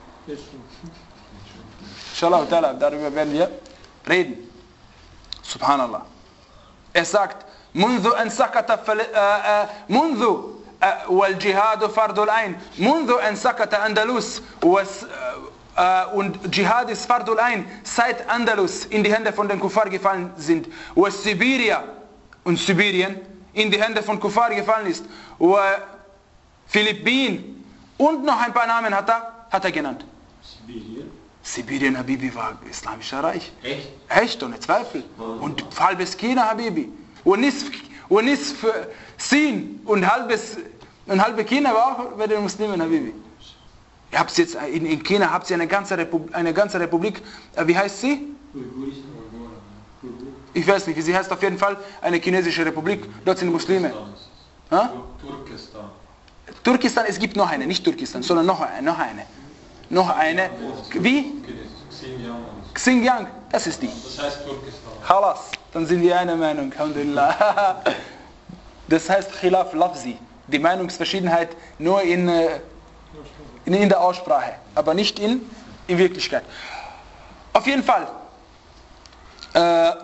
Inshallah, darüber werden wir reden. Subhanallah. Er sagt, منذ أن سقط منذ والجهاد فرض العين منذ أن سقط أندلس und Dschihad ist Fardul Ain, seit Andalus in die Hände von den Kuffar gefallen sind, was Sibiria und Sibirien in die Hände von Kuffar gefallen ist, Philippinen und noch ein paar Namen hat er, hat er genannt.
Sibirien?
Sibirien, Habibi, war islamischer Reich.
Echt?
Echt, ohne Zweifel. Und halbes China, Habibi. Und Nisf, und Nisf Sin und halbes, und halbe China war auch bei den Muslimen, Habibi. Ihr habt jetzt in, in China habt ihr eine ganze Republik, eine ganze Republik, wie heißt sie? Ich weiß nicht, wie sie heißt, auf jeden Fall eine chinesische Republik, dort sind Muslime. Ha?
Turkestan.
Turkestan, es gibt noch eine, nicht Turkestan, sondern noch eine, noch eine. Noch eine. Wie?
Xinjiang.
Xinjiang, das ist die.
Das heißt Turkestan.
Khalas, dann sind wir einer Meinung, alhamdulillah. Das heißt Khilaf Lafzi, die Meinungsverschiedenheit nur in, in, in der Aussprache, aber nicht in, in Wirklichkeit. Auf jeden Fall äh,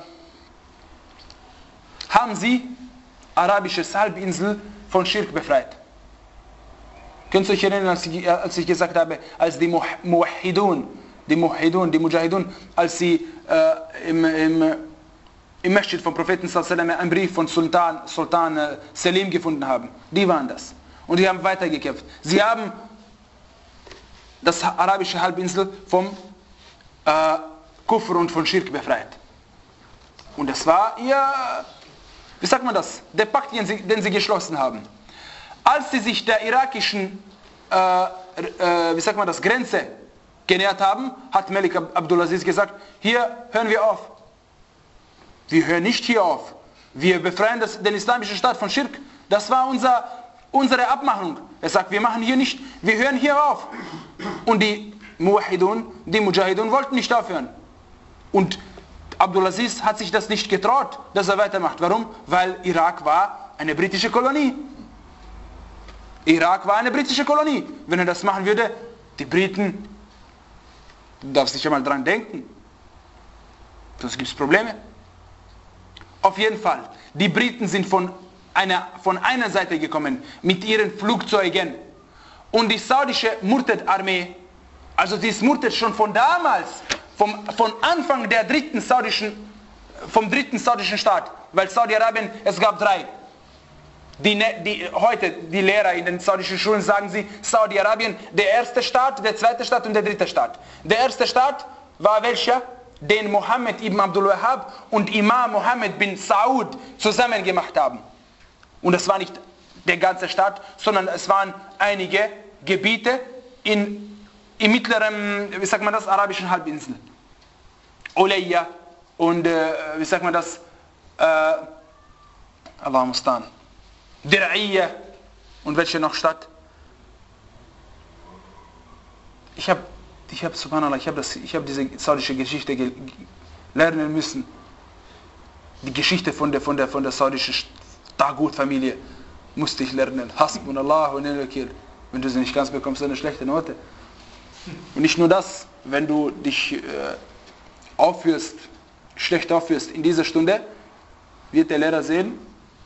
haben sie arabische Halbinsel von Schirk befreit. Könnt ihr euch erinnern, als ich, als ich gesagt habe, als die Muwahhidun, die Muwahhidun, die Mujahidun, als sie äh, im, im, im Masjid vom Propheten sallallahu alaihi wasallam einen Brief von Sultan, Sultan äh, Selim gefunden haben. Die waren das. Und die haben weitergekämpft. Sie haben das arabische Halbinsel vom äh, Kufr und von Schirk befreit. Und das war ihr, wie sagt man das, der Pakt, den sie, den sie geschlossen haben. Als sie sich der irakischen, äh, äh, wie sagt man das, Grenze genähert haben, hat Malik Abdulaziz gesagt, hier hören wir auf. Wir hören nicht hier auf. Wir befreien das, den islamischen Staat von Schirk. Das war unser, unsere Abmachung. Er sagt, wir machen hier nicht, wir hören hier auf. Und die Muwahhidun, die Mujahidun wollten nicht aufhören. Und Abdulaziz hat sich das nicht getraut, dass er weitermacht. Warum? Weil Irak war eine britische Kolonie. Irak war eine britische Kolonie. Wenn er das machen würde, die Briten, du darfst nicht einmal dran denken. Sonst gibt es Probleme. Auf jeden Fall, die Briten sind von einer, von einer Seite gekommen mit ihren Flugzeugen. Und die saudische Murtad-Armee, also die ist Murtad schon von damals, vom, von Anfang der dritten saudischen, vom dritten saudischen Staat, weil Saudi-Arabien, es gab drei. Die, die, heute, die Lehrer in den saudischen Schulen sagen sie, Saudi-Arabien, der erste Staat, der zweite Staat und der dritte Staat. Der erste Staat war welcher? Den Mohammed ibn Abdul Wahhab und Imam Mohammed bin Saud zusammen gemacht haben. Und das war nicht der ganze Staat, sondern es waren einige Gebiete in, im mittleren, wie sagt man das, arabischen Halbinsel. Ulayya und, äh, wie sagt man das, äh, Allah mustan. Dir'iyya und welche noch Stadt? Ich habe, ich habe, subhanallah, ich habe das, ich habe diese saudische Geschichte ge- lernen müssen. Die Geschichte von der, von der, von der saudischen Tagut-Familie musste ich lernen. Hasbunallah wa ni'mal wakil. Wenn du sie nicht ganz bekommst, eine schlechte Note. Und nicht nur das, wenn du dich äh, aufführst, schlecht aufführst in dieser Stunde, wird der Lehrer sehen,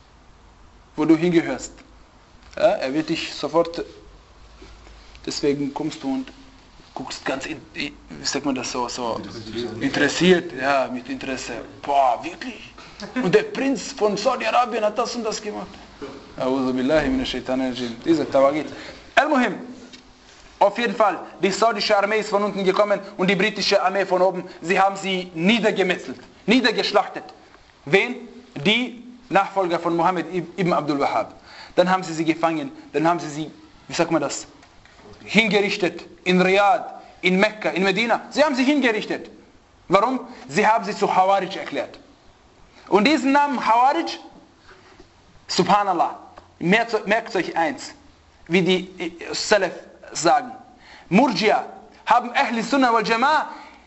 wo du hingehörst. Ja, er wird dich sofort, deswegen kommst du und guckst ganz, in, wie sagt man das so, so interessiert, ja, mit Interesse. Boah, wirklich? Und der Prinz von Saudi-Arabien hat das und das gemacht. A'udhu billahi minash shaitanir rajim. Dieser Tawagit. Al-Muhim. Auf jeden Fall, die saudische Armee ist von unten gekommen und die britische Armee von oben. Sie haben sie niedergemetzelt, niedergeschlachtet. Wen? Die Nachfolger von Mohammed ibn Abdul Wahhab. Dann haben sie sie gefangen, dann haben sie sie, wie sagt man das, hingerichtet in Riyadh, in Mekka, in Medina. Sie haben sie hingerichtet. Warum? Sie haben sie zu Khawarij erklärt. Und diesen Namen Khawarij, subhanallah, merkt, merkt euch eins, wie die Salaf sagen. Murjia haben Ahli Sunnah wal Jama'a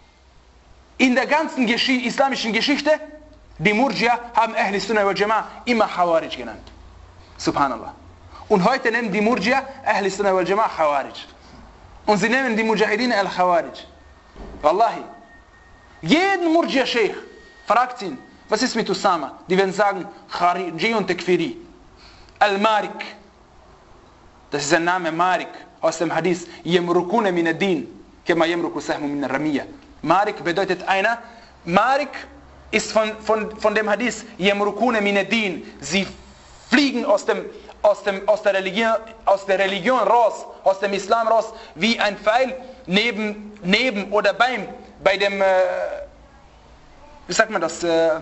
in der ganzen Gesch- islamischen Geschichte, die Murjia haben Ahli Sunnah wal Jama'a immer Khawarij genannt. Subhanallah. Und heute nennen die Murjia Ahli Sunnah wal Jama'a Khawarij. Und sie nennen die Mujahideen al-Khawarij. Wallahi. Jeden Murjia-Sheikh fragt ihn, was ist mit Usama? Die werden sagen, Khariji und Takfiri. Al-Marik. Das ist ein Name Marik aus dem Hadith. Yamrukuna min ad-din. Kama yamruku sahmu min ar-ramiyya. Marik bedeutet einer. Marik ist von, von, von dem Hadith Yamrukuna min ad-din. Sie fliegen aus dem Aus, dem, aus, der Religion, aus der Religion raus, aus dem Islam raus, wie ein Pfeil neben, neben oder beim, bei dem, äh, wie sagt man das, äh,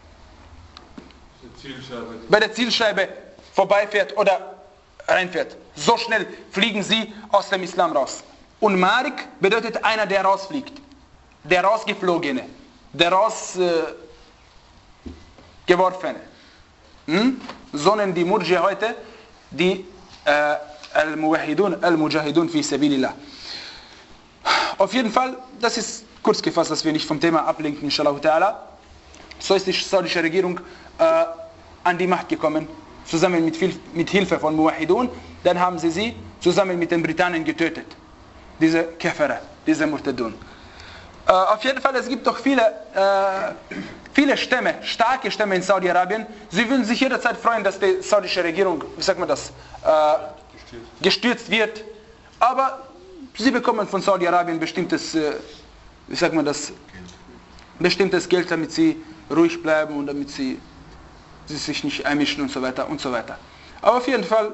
Zielscheibe.
bei der Zielscheibe vorbeifährt oder reinfährt. So schnell fliegen sie aus dem Islam raus. Und Marik bedeutet einer, der rausfliegt, der rausgeflogene, daraus äh, geworfene. Hm? Sondern die Murji heute, die äh, Al-Muwahidun, Al-Mujahidun fi Sabilillah. Auf jeden Fall, das ist kurz gefasst, dass wir nicht vom Thema ablenken, inshallah ta'ala. So ist die saudische Regierung äh, an die Macht gekommen, zusammen mit, viel, mit Hilfe von Muwahidun. Dann haben sie sie zusammen mit den Britannien getötet. Diese Käfer, diese Murtadun. Äh, auf jeden Fall, es gibt doch viele, äh, viele Stämme, starke Stämme in Saudi-Arabien. Sie würden sich jederzeit freuen, dass die saudische Regierung, wie sagt man das, äh, gestürzt wird. Aber sie bekommen von Saudi-Arabien bestimmtes, äh, wie sagt man das, bestimmtes Geld, damit sie ruhig bleiben und damit sie, sie sich nicht einmischen und so weiter und so weiter. Aber auf jeden Fall,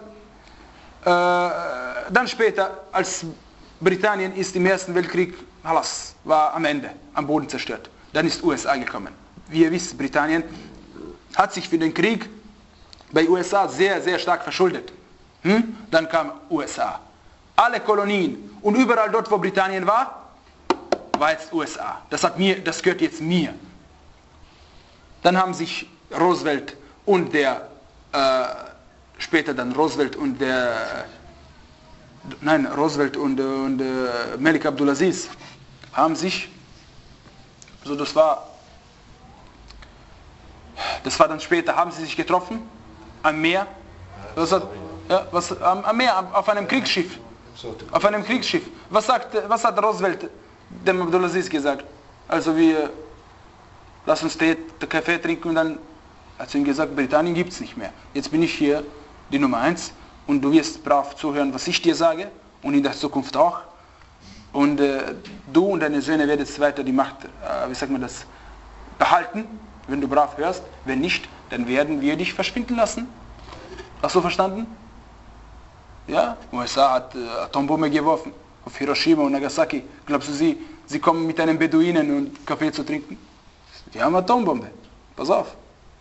äh, dann später, als Britannien ist im Ersten Weltkrieg, halas, war am Ende, am Boden zerstört. Dann ist U S A gekommen. Wie ihr wisst, Britannien hat sich für den Krieg bei U S A sehr, sehr stark verschuldet. Hm? Dann kam U S A. Alle Kolonien und überall dort, wo Britannien war, war jetzt U S A. Das, hat mir, das gehört jetzt mir. Dann haben sich Roosevelt und der, äh, später dann Roosevelt und der, nein, Roosevelt und, und äh, Malik Abdulaziz haben sich, also das war, das war dann später, haben sie sich getroffen am Meer, was hat, ja, was, am, am Meer, auf einem Kriegsschiff, auf einem Kriegsschiff. Was sagt, was hat Roosevelt dem Abdulaziz gesagt? Also wir, lass uns Tee, Kaffee trinken und dann hat sie ihm gesagt, Britannien gibt es nicht mehr. Jetzt bin ich hier die Nummer eins und du wirst brav zuhören, was ich dir sage und in der Zukunft auch. Und äh, du und deine Söhne werdet weiter die Macht, äh, wie sagt man das, behalten, wenn du brav hörst. Wenn nicht, dann werden wir dich verschwinden lassen. Hast du verstanden? Ja, U S A hat äh, Atombombe geworfen auf Hiroshima und Nagasaki. Glaubst du, sie, sie kommen mit einem Beduinen und Kaffee zu trinken? Die haben Atombombe. Pass auf.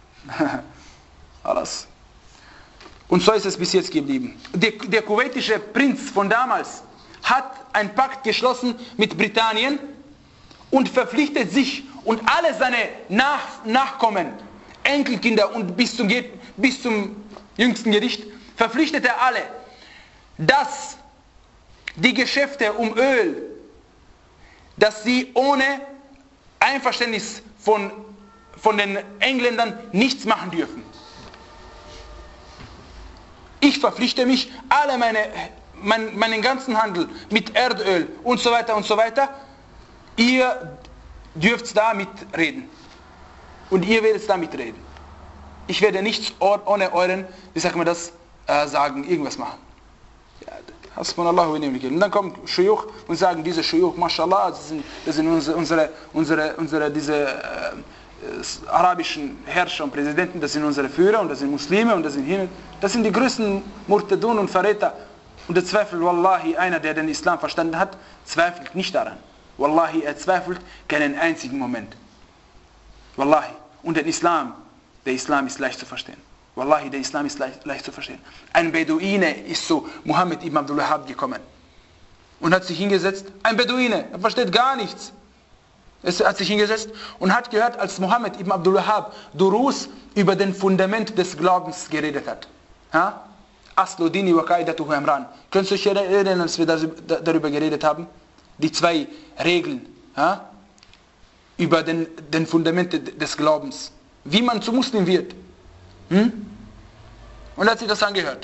Alles. Und so ist es bis jetzt geblieben. Der, der kuwaitische Prinz von damals hat einen Pakt geschlossen mit Britannien und verpflichtet sich und alle seine Nach Nachkommen, Enkelkinder und bis zum, bis zum jüngsten Gericht, verpflichtet er alle, dass die Geschäfte um Öl, dass sie ohne Einverständnis von, von den Engländern nichts machen dürfen. Ich verpflichte mich, alle meine, mein, meinen ganzen Handel mit Erdöl und so weiter und so weiter, ihr dürft da mitreden. Und ihr werdet da mitreden. Ich werde nichts ohne euren, wie sagt man das, äh, sagen, irgendwas machen. Ja, Hasbunallahu wa ni'mal wakeel. Und dann kommen Schuyuch und sagen, diese Schuyuch, mashallah, das sind, das sind unsere, unsere, unsere, unsere diese äh, arabischen Herrscher und Präsidenten, das sind unsere Führer und das sind Muslime und das sind hin, das sind die größten Murtadun und Verräter. Und der Zweifel, wallahi, einer, der den Islam verstanden hat, zweifelt nicht daran. Wallahi, er zweifelt keinen einzigen Moment. Wallahi. Und der Islam, der Islam ist leicht zu verstehen. Wallahi, der Islam ist leicht, leicht zu verstehen. Ein Beduine ist zu Muhammad ibn Abdul Wahhab gekommen und hat sich hingesetzt. Ein Beduine, er versteht gar nichts. Er hat sich hingesetzt und hat gehört, als Muhammad ibn Abdul Wahhab Durus über den Fundament des Glaubens geredet hat. Ha? Aslu dini wa qaidatuhu amran. Könnt ihr euch erinnern, als wir darüber geredet haben? Die zwei Regeln, ha? Über den, den Fundament des Glaubens. Wie man zu Muslim wird. Hm? Und er hat sich das angehört.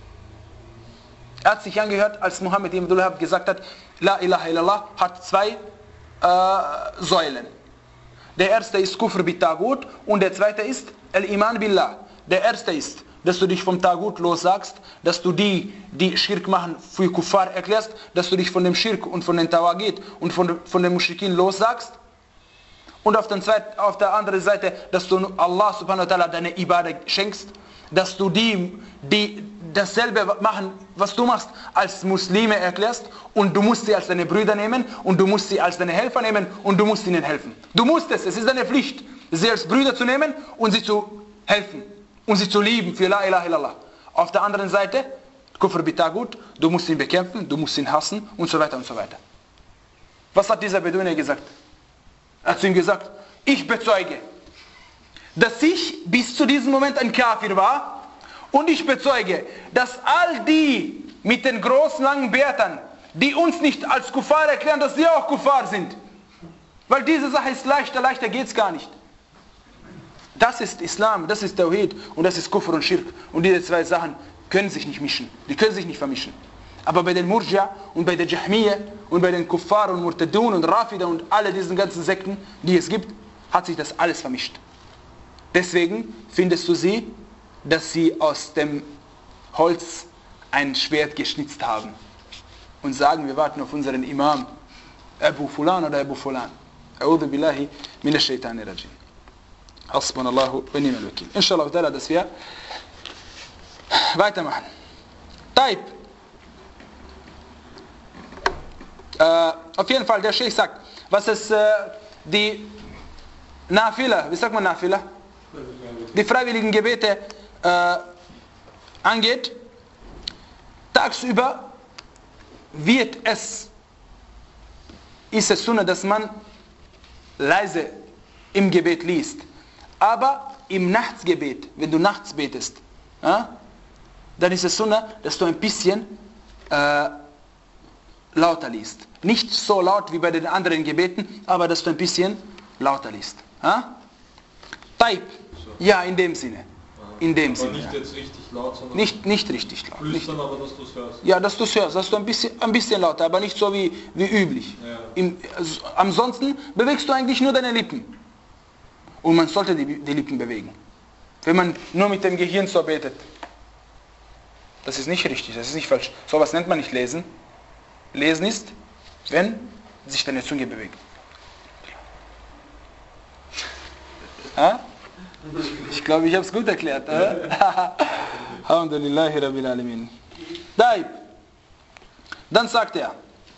Er hat sich angehört, als Muhammad ibn Abdul Wahhab gesagt hat, La ilaha illallah hat zwei äh, Säulen. Der erste ist Kufr bit Tagut und der zweite ist Al-Iman billah. Der erste ist, dass du dich vom Tagut lossagst, dass du die, die Schirk machen, für Kuffar erklärst, dass du dich von dem Schirk und von den Tawagit und von, von den Mushrikin lossagst. Und auf, den Zweit, auf der anderen Seite, dass du Allah subhanahu wa ta'ala deine Ibadah schenkst, dass du die, die dasselbe machen, was du machst, als Muslime erklärst und du musst sie als deine Brüder nehmen und du musst sie als deine Helfer nehmen und du musst ihnen helfen. Du musst es, es ist deine Pflicht, sie als Brüder zu nehmen und sie zu helfen und sie zu lieben für La ilaha illallah. Auf der anderen Seite, Kufr bit Tagut, du musst ihn bekämpfen, du musst ihn hassen und so weiter und so weiter. Was hat dieser Beduine gesagt? Er hat zu ihm gesagt, ich bezeuge, dass ich bis zu diesem Moment ein Kafir war und ich bezeuge, dass all die mit den großen langen Bärtern, die uns nicht als Kuffar erklären, dass sie auch Kuffar sind. Weil diese Sache ist leichter, leichter geht es gar nicht. Das ist Islam, das ist Tawhid und das ist Kufr und Schirk. Und diese zwei Sachen können sich nicht mischen, die können sich nicht vermischen. Aber bei den Murja und bei der Jahmiyyah und bei den Kuffar und Murtadun und Rafida und alle diesen ganzen Sekten, die es gibt, hat sich das alles vermischt. Deswegen findest du sie, dass sie aus dem Holz ein Schwert geschnitzt haben und sagen, wir warten auf unseren Imam Abu Fulan oder Abu Fulan. A'udhu billahi minash shaitani rajim. Hasbunallahu wa ni'mal wakil. Inshallah ta'ala, dass wir weitermachen. Taib. Äh, auf jeden Fall, der Sheikh sagt, was es äh, die Nafila, wie sagt man Nafila? Die freiwilligen Gebete äh, angeht, tagsüber wird es, ist es Sunna, dass man leise im Gebet liest. Aber im Nachtsgebet, wenn du nachts betest, ja, dann ist es Sunna, dass du ein bisschen äh, lauter liest. Nicht so laut wie bei den anderen Gebeten, aber dass du ein bisschen lauter liest. Ja? Taib. Ja, in dem Sinne. In dem
aber
Sinne.
nicht
Ja.
jetzt richtig laut, sondern
Nicht, nicht richtig laut. Nicht.
flüstern, aber dass du es hörst.
Ja, dass du es hörst, dass du ein bisschen, ein bisschen lauter, aber nicht so wie, wie üblich.
Ja.
Im, also, ansonsten bewegst du eigentlich nur deine Lippen. Und man sollte die, die Lippen bewegen. Wenn man nur mit dem Gehirn so betet. Das ist nicht richtig, das ist nicht falsch. So was nennt man nicht Lesen. Lesen ist, wenn sich deine Zunge bewegt. Ja? Ich glaube, ich habe es gut erklärt. Alhamdulillahi Rabbil Alamin. Dann sagt er,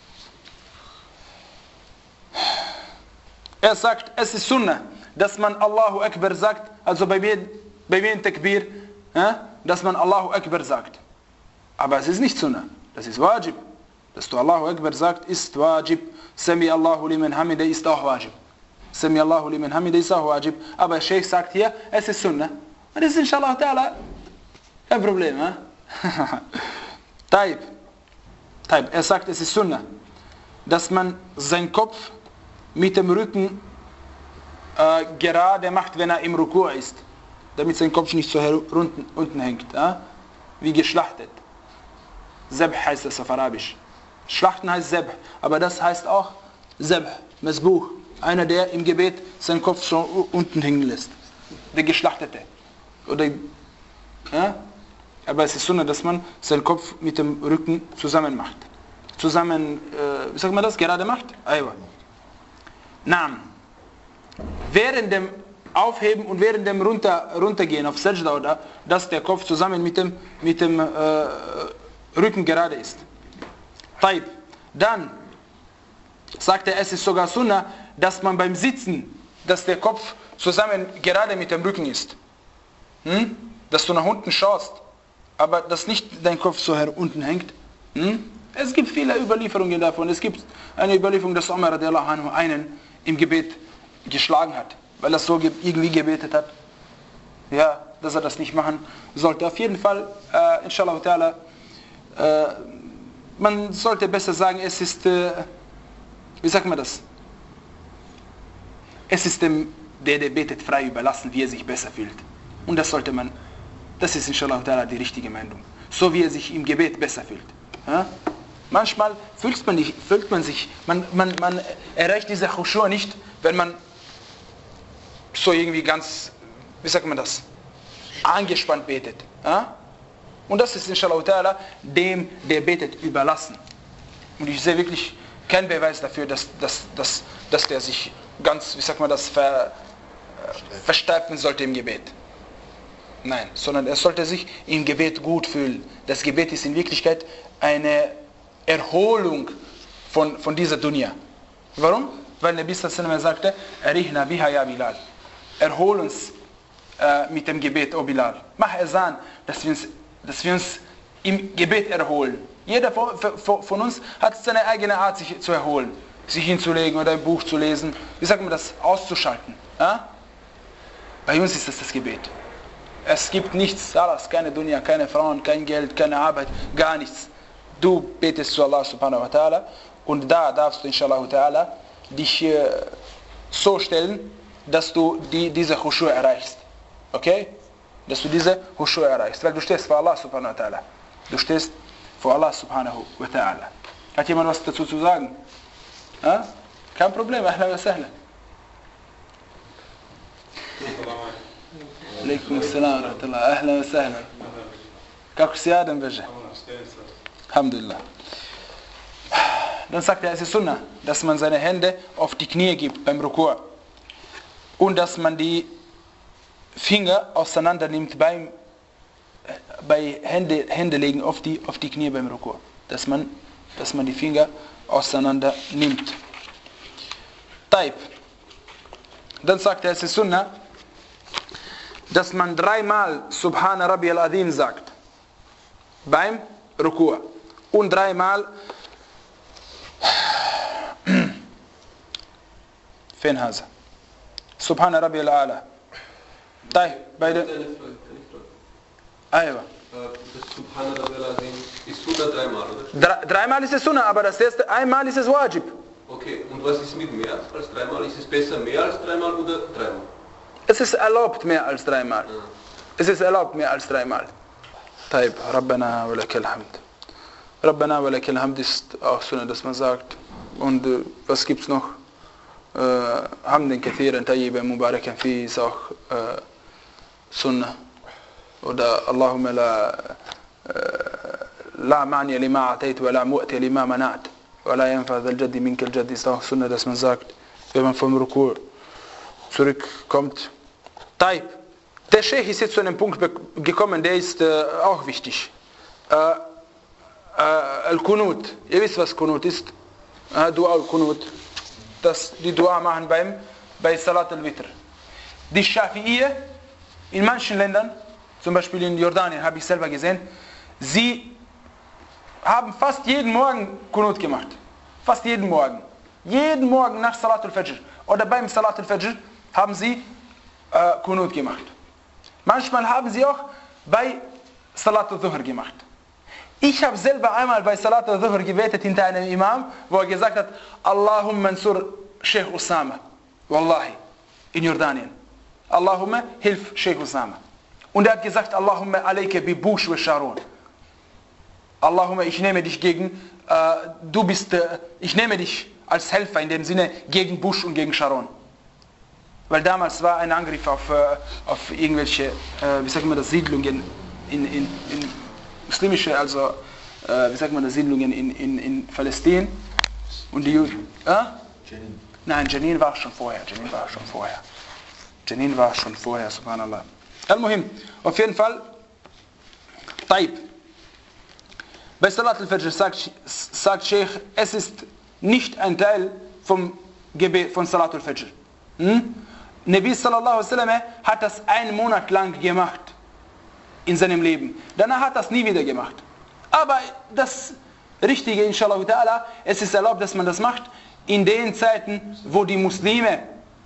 er sagt, es ist Sunnah, dass man Allahu Akbar sagt, also bei mir, bei mir in Takbir, ja, dass man Allahu Akbar sagt. Aber es ist nicht Sunnah, das ist Wajib. Dass du Allahu Akbar sagt, ist Wajib. Sami Allahu liman hamida ist auch Wajib. Sami Allahu liman hamida ist auch Wajib. Aber der Sheikh sagt hier, es ist Sunnah. Und das ist inshallah ta'ala kein Problem. Ja? Taib. Taib. Er sagt, es ist Sunnah, dass man seinen Kopf mit dem Rücken äh, gerade macht, wenn er im Ruku' ist. Damit sein Kopf nicht so unten, unten hängt. Ja? Wie geschlachtet. Zabh heißt das auf Arabisch. Schlachten heißt Zabh, aber das heißt auch Zabh, Masbuch. Einer, der im Gebet seinen Kopf so unten hängen lässt. Der Geschlachtete. Oder, ja? Aber es ist Sunna, dass man seinen Kopf mit dem Rücken zusammen macht. Zusammen, äh, wie sagt man das, gerade macht? Aywa. Naam. Während dem Aufheben und während dem runter, Runtergehen auf Sajda, oder, dass der Kopf zusammen mit dem, mit dem äh, Rücken gerade ist. Taib. Dann sagt er, es ist sogar Sunnah, dass man beim Sitzen, dass der Kopf zusammen gerade mit dem Rücken ist. Hm? Dass du nach unten schaust, aber dass nicht dein Kopf so her unten hängt. Hm? Es gibt viele Überlieferungen davon. Es gibt eine Überlieferung, dass Umar radiallahu anhu einen im Gebet geschlagen hat, weil er so irgendwie gebetet hat. Ja, dass er das nicht machen sollte. Auf jeden Fall, äh, inshallah ta'ala, äh, man sollte besser sagen, es ist, äh, wie sagt man das? Es ist dem, der, der betet, frei überlassen, wie er sich besser fühlt. Und das sollte man, das ist inshallah ta'ala die richtige Meinung. So wie er sich im Gebet besser fühlt. Ja? Manchmal fühlt man, nicht, fühlt man sich, man, man, man erreicht diese Khushur nicht, wenn man so irgendwie ganz, wie sagt man das, angespannt betet. Ja? Und das ist inshallah ta'ala dem, der betet, überlassen. Und ich sehe wirklich keinen Beweis dafür, dass, dass, dass, dass der sich ganz, wie sagt man das, ver, verstärken sollte im Gebet. Nein, sondern er sollte sich im Gebet gut fühlen. Das Gebet ist in Wirklichkeit eine Erholung von, von dieser Dunya. Warum? Weil Nabi sallallahu alaihi wasallam sagte, Arihna biha ya Bilal. Erhol uns äh, mit dem Gebet, O Bilal. Mach Azan, dass wir uns, dass wir uns im Gebet erholen. Jeder von, von uns hat seine eigene Art, sich zu erholen. sich hinzulegen oder ein Buch zu lesen, wie sagt man das, auszuschalten. Ja? Bei uns ist das das Gebet. Es gibt nichts, alles, keine Dunya, keine Frauen, kein Geld, keine Arbeit, gar nichts. Du betest zu Allah subhanahu wa ta'ala und da darfst du inshallah ta'ala dich äh, so stellen, dass du die, diese Khushu' erreichst. Okay? Dass du diese Khushu' erreichst. Weil du stehst vor Allah subhanahu wa ta'ala. Du stehst vor Allah subhanahu wa ta'ala. Hat jemand was dazu zu sagen? Ja? Kein Problem, ahlan wa sahlan. Alaikum assalam wa rahmatullah. Ahlan wa sahlan. Kako si Adam veže? Alhamdulillah. Dann sagt er, es ist Sunnah, dass man seine Hände auf die Knie gibt beim Rukur. Und dass man die Finger auseinander nimmt beim bei Hände, Hände legen auf die, auf die Knie beim Rukur. Dass man, dass man die Finger auseinander nimmt. Taib. Dann sagt er, es ist Sunnah, dass man dreimal Subhana Rabbi al-Azim sagt. Beim Rukur. Und dreimal فين هذا سبحان ربي الأعلى طيب beide أيوة
سبحان ربي العظيم ist Sunna dreimal, oder?
Dreimal ist es Sunna, aber das erste einmal ist es Wajib.
Okay, und was ist mit mehr als dreimal? Ist es besser mehr als dreimal oder dreimal?
Es ist erlaubt mehr als dreimal. Ja. Es ist erlaubt mehr als dreimal. طيب ربنا ولك الحمد. ربنا ولك الحمد ist auch Sunna, dass man sagt. Und äh, was gibt's noch? Hamden kathiran tayyiban mubarakan fi ist auch äh, Sunnah. Oder Allahumma la la ma'ni lima atayt wa la mu'ti lima mana'at wa la yanfa dhal jaddi minka al jaddi ist auch Sunnah, dass man sagt, wenn man vom Rukur zurückkommt. Taib. Der Sheikh ist jetzt zu einem Punkt gekommen, der ist äh, auch wichtig. Äh, äh, Al-Kunut. Ihr wisst, was Kunut ist? Äh, Dua al-Kunut. Dass die Dua machen beim, bei Salat al-Witr. Die Schafi'iyya in manchen Ländern, zum Beispiel in Jordanien, habe ich selber gesehen, sie haben fast jeden Morgen Kunut gemacht. Fast jeden Morgen. Jeden Morgen nach Salat al-Fajr oder beim Salat al-Fajr haben sie äh, Kunut gemacht. Manchmal haben sie auch bei Salat al-Dhuhr gemacht. Ich habe selber einmal bei Salat al-Dhuhr gebetet hinter einem Imam, wo er gesagt hat, Allahumma ansur Sheikh Usama. Wallahi. In Jordanien. Allahumma hilf Sheikh Usama. Und er hat gesagt, Allahumma alayka bi Bush wa Sharon. Allahumma, ich nehme dich gegen, äh, du bist, äh, ich nehme dich als Helfer in dem Sinne gegen Bush und gegen Sharon. Weil damals war ein Angriff auf, äh, auf irgendwelche, äh, wie sagt man das, Siedlungen in, in, in muslimische, also, äh, wie sagt man das, Siedlungen in, in, in Palästina. Und die Juden, äh? Jenin. Nein, Jenin war schon vorher, Jenin war schon vorher. Jenin war schon vorher, subhanallah. Al-Muhim, auf jeden Fall, Taib. Bei Salat al-Fajr sagt, sagt Sheikh, es ist nicht ein Teil vom Gebet von Salat al-Fajr. Hm? Nabi sallallahu alaihi wasallam hat das einen Monat lang gemacht in seinem Leben. Danach hat das nie wieder gemacht. Aber das Richtige, inshallah ta'ala, es ist erlaubt, dass man das macht in den Zeiten, wo die Muslime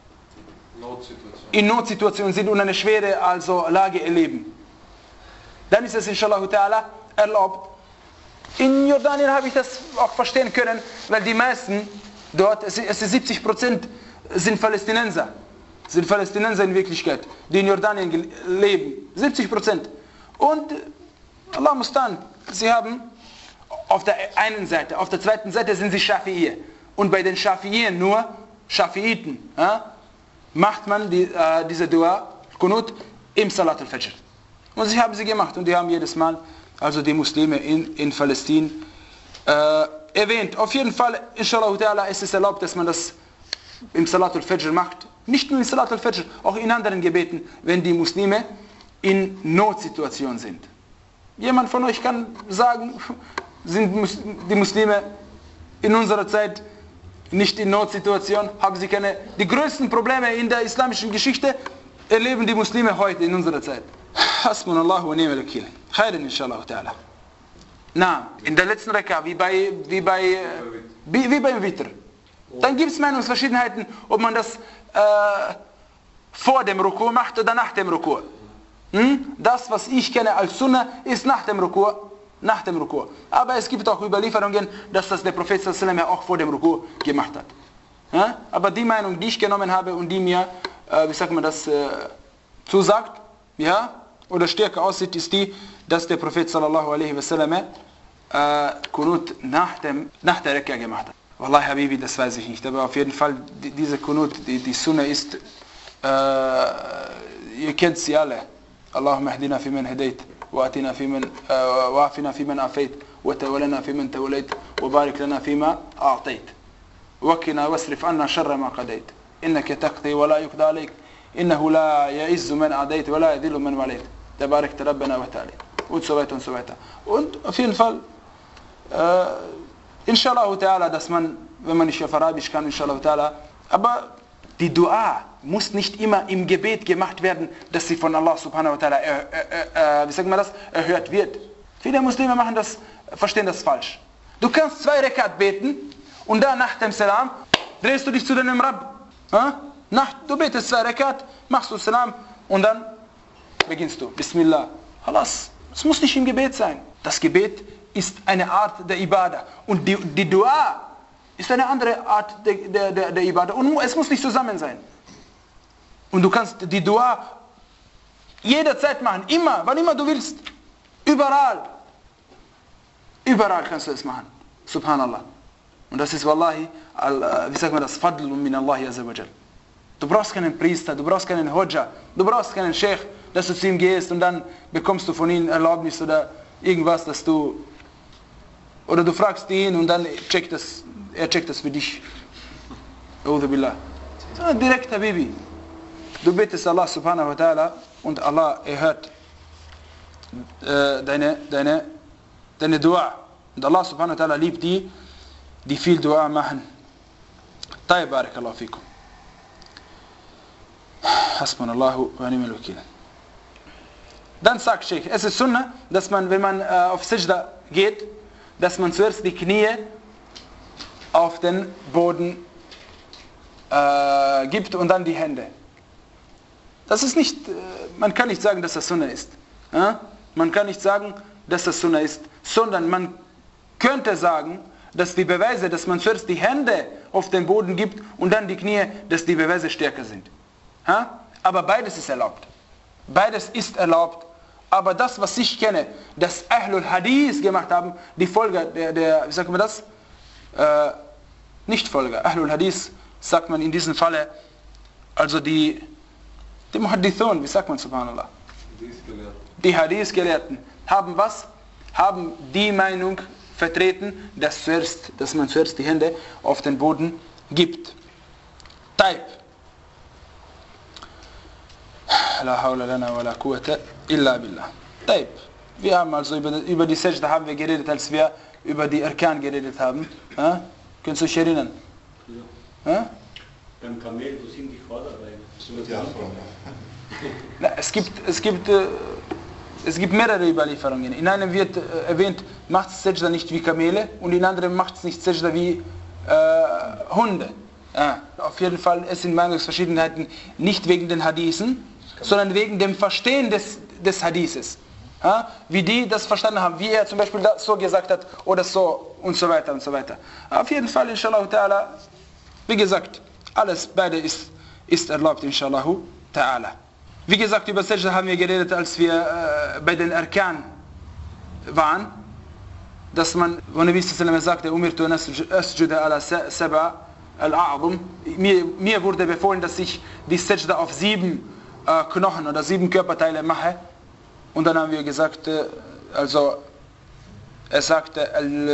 in Notsituationen sind und eine schwere also Lage erleben. Dann ist es inshallah ta'ala erlaubt. In Jordanien habe ich das auch verstehen können, weil die meisten dort, es ist siebzig Prozent sind Palästinenser. Sind Palästinenser in Wirklichkeit, die in Jordanien leben. siebzig Prozent. Und Allah mustan, sie haben auf der einen Seite, auf der zweiten Seite sind sie Schafi'iyya. Und bei den Schafi'iyyen nur, Schafi'iten, ja, macht man die, äh, diese Dua, Kunut, im Salat al-Fajr. Und sie haben sie gemacht und die haben jedes Mal, also die Muslime in, in Palästina, äh, erwähnt. Auf jeden Fall, inshallah ta'ala, ist es erlaubt, dass man das im Salat al-Fajr macht. Nicht nur im Salat al-Fajr, auch in anderen Gebeten, wenn die Muslime in Notsituationen sind. Jemand von euch kann sagen, sind die Muslime in unserer Zeit nicht in Notsituation, haben sie keine, die größten Probleme in der islamischen Geschichte erleben die Muslime heute in unserer Zeit. Hasbunallahu wa ni'mal wakeel. Khairan inshallah ta'ala. Na, in der letzten Reka, wie bei, wie bei, wie, wie beim Witr. Dann gibt es Meinungsverschiedenheiten, ob man das äh, vor dem Ruku macht oder nach dem Ruku. Hm? Das, was ich kenne als Sunna, ist nach dem Ruku. Nach dem Ruku. Aber es gibt auch Überlieferungen, dass das der Prophet sallallahu alaihi wasallam ja auch vor dem Ruku gemacht hat. Ja? Aber die Meinung, die ich genommen habe und die mir, äh, wie sagt man das, äh, zusagt, ja, oder stärker aussieht, ist die, dass der Prophet sallallahu alaihi wasallam äh, Kunut nach, dem, nach der Rekka gemacht hat. Wallahi Habibi, das weiß ich nicht, aber auf jeden Fall, die, diese Kunut, die, die Sunna ist, äh, ihr kennt sie alle. Allahumma hdina fi man hadayt, wa atina fi man, wa afina fi man afayt, wa tawalana fi man tawalayt, wa barik lana fi ma a'tayt. Wa wasrif anna sharra ma qadayt. Innaka taqdi wa la yuqda alayk. Innahu la ya'izzu man adayt wa la yadhillu man walayt. Tabarakta rabbana wa ta'ala. Und so weiter und so weiter. Und auf jeden Fall, äh, inshallah ta'ala, dass man, wenn man nicht auf Arabisch kann, inshallah ta'ala, aber die Dua muss nicht immer im Gebet gemacht werden, dass sie von Allah subhanahu wa ta'ala, äh, äh, äh, wie sagt man das, erhört wird. Viele Muslime machen das, verstehen das falsch. Du kannst zwei Rekat beten und dann nach dem Salam drehst du dich zu deinem Rabb. Äh? Nach, du betest zwei Rekat, machst du Salam und dann beginnst du. Bismillah. Halas. Es muss nicht im Gebet sein. Das Gebet ist eine Art der Ibadah. Und die, die Dua ist eine andere Art der, der, der, der Ibadah. Und es muss nicht zusammen sein. Und du kannst die Dua jederzeit machen. Immer, wann immer du willst. Überall. Überall kannst du es machen. Subhanallah. Und das ist Wallahi, wie sagt man das? Fadl min Allah azza wa jal. Du brauchst keinen Priester, du brauchst keinen Hodja, du brauchst keinen Sheikh, dass du zu ihm gehst und dann bekommst du von ihm Erlaubnis oder irgendwas, dass du, oder du fragst ihn und dann checkt das, er checkt das für dich. A'udhu billah. Direkt, Habibi. Du betest Allah subhanahu wa ta'ala und Allah erhört äh, deine, deine, deine Dua. Und Allah subhanahu wa ta'ala liebt die, die viel Dua machen. Tayyib, barakallahu fikum. Hasbunallahu wa ni'mal wakil. Dann sagt Sheikh, es ist Sunnah, dass man, wenn man äh, auf Sajda geht, dass man zuerst die Knie auf den Boden äh, gibt und dann die Hände. Das ist nicht, äh, man kann nicht sagen, dass das Sunnah ist. Ja? Man kann nicht sagen, dass das Sunnah ist, sondern man könnte sagen, dass die Beweise, dass man zuerst die Hände auf den Boden gibt und dann die Knie, dass die Beweise stärker sind. Ja? Aber beides ist erlaubt. Beides ist erlaubt. Aber das, was ich kenne, dass Ahlul Hadith gemacht haben, die Folge der, der wie sagt man das? Äh, nicht Folge. Ahlul Hadith sagt man in diesem Falle, also die, die Muhaddithun, wie sagt man, subhanallah? Die Hadith-Gelehrten haben was? Haben die Meinung vertreten, dass, zuerst, dass man zuerst die Hände auf den Boden gibt. Taib. La hawla lana wa la quwwata illa billah. Taib. Wir haben also über, über die Sajda haben wir geredet, als wir über die Arkan geredet haben. Ja? Könnt ihr euch erinnern? Ja. Ja?
Beim Kamel, wo sind die Vorderbeine?
Na, es gibt, es gibt, äh, es gibt mehrere Überlieferungen. In einem wird äh, erwähnt, macht Sajda nicht wie Kamele und in anderem macht es nicht Sajda wie äh, Hunde. Ja. Auf jeden Fall, es sind Meinungsverschiedenheiten nicht wegen den Hadithen, sondern wegen dem Verstehen des, des Hadithes. Ja? Wie die das verstanden haben, wie er zum Beispiel das so gesagt hat oder so und so weiter und so weiter. Auf jeden Fall, inshallah ta'ala, wie gesagt, alles beide ist, ist erlaubt, inshallah ta'ala. Wie gesagt, über Sajda haben wir geredet, als wir äh, bei den Arkan waren, dass man, wo Nabi sallallahu alaihi wasallam sagte, umirtu an asjuda ala sab'a al-a'zum, mir, mir wurde befohlen, dass ich die Sajda auf sieben äh, Knochen oder sieben Körperteile mache. Und dann haben wir gesagt, äh, also er sagte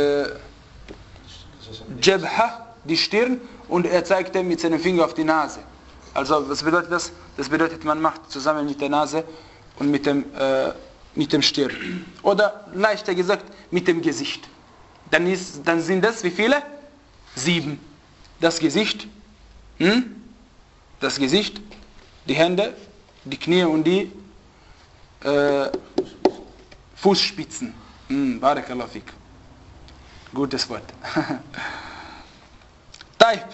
al-Jabha, die Stirn, und er zeigte mit seinem Finger auf die Nase. Also was bedeutet das? Das bedeutet, man macht zusammen mit der Nase und mit dem, äh, mit dem Stirn. Oder leichter gesagt, mit dem Gesicht. Dann, ist, dann sind das wie viele? Sieben. Das Gesicht, hm? das Gesicht, die Hände, die Knie und die äh, Fußspitzen. Hm, Barakallahu fik. Gutes Wort. Taib.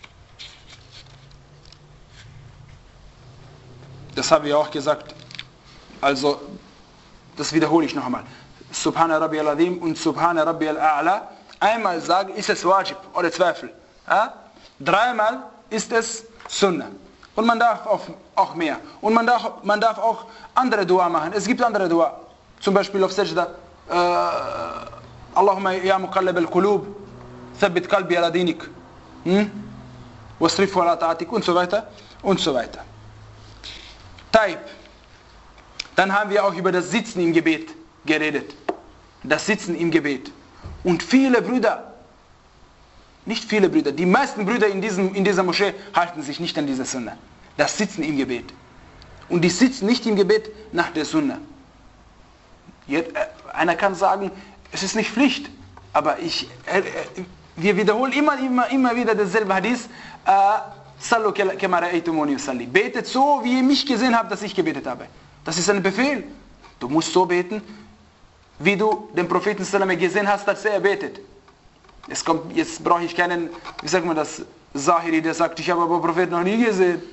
Das habe ich auch gesagt. Also, das wiederhole ich noch einmal. Subhana Rabbi al-Azim und Subhana Rabbi al-A'la. Einmal sagen, ist es Wajib oder Zweifel. Ja? Dreimal ist es Sunnah. Und man darf auch, auch mehr. Und man darf, man darf auch andere Dua machen. Es gibt andere Dua. Zum Beispiel auf Sajda. Äh, Allahumma ya muqallib al-Qulub. Thabbit qalbi ala dinik. Hm? Wasrifu ala ta'atik. Und so weiter. Und so weiter. Taib. Dann haben wir auch über das Sitzen im Gebet geredet. Das Sitzen im Gebet. Und viele Brüder, nicht viele Brüder, die meisten Brüder in, diesem, in dieser Moschee halten sich nicht an diese Sunna. Das Sitzen im Gebet. Und die sitzen nicht im Gebet nach der Sunna. Jetzt, äh, einer kann sagen, es ist nicht Pflicht, aber ich, äh, äh, wir wiederholen immer, immer, immer wieder dasselbe Hadith. Äh, Sallu kama ra'aytumuni usalli. Betet so, wie ihr mich gesehen habt, dass ich gebetet habe. Das ist ein Befehl. Du musst so beten, wie du den Propheten sallam gesehen hast, als er betet. Es kommt, jetzt brauche ich keinen, wie sagt man das, Zahiri, der sagt, ich habe aber Prophet noch nie gesehen.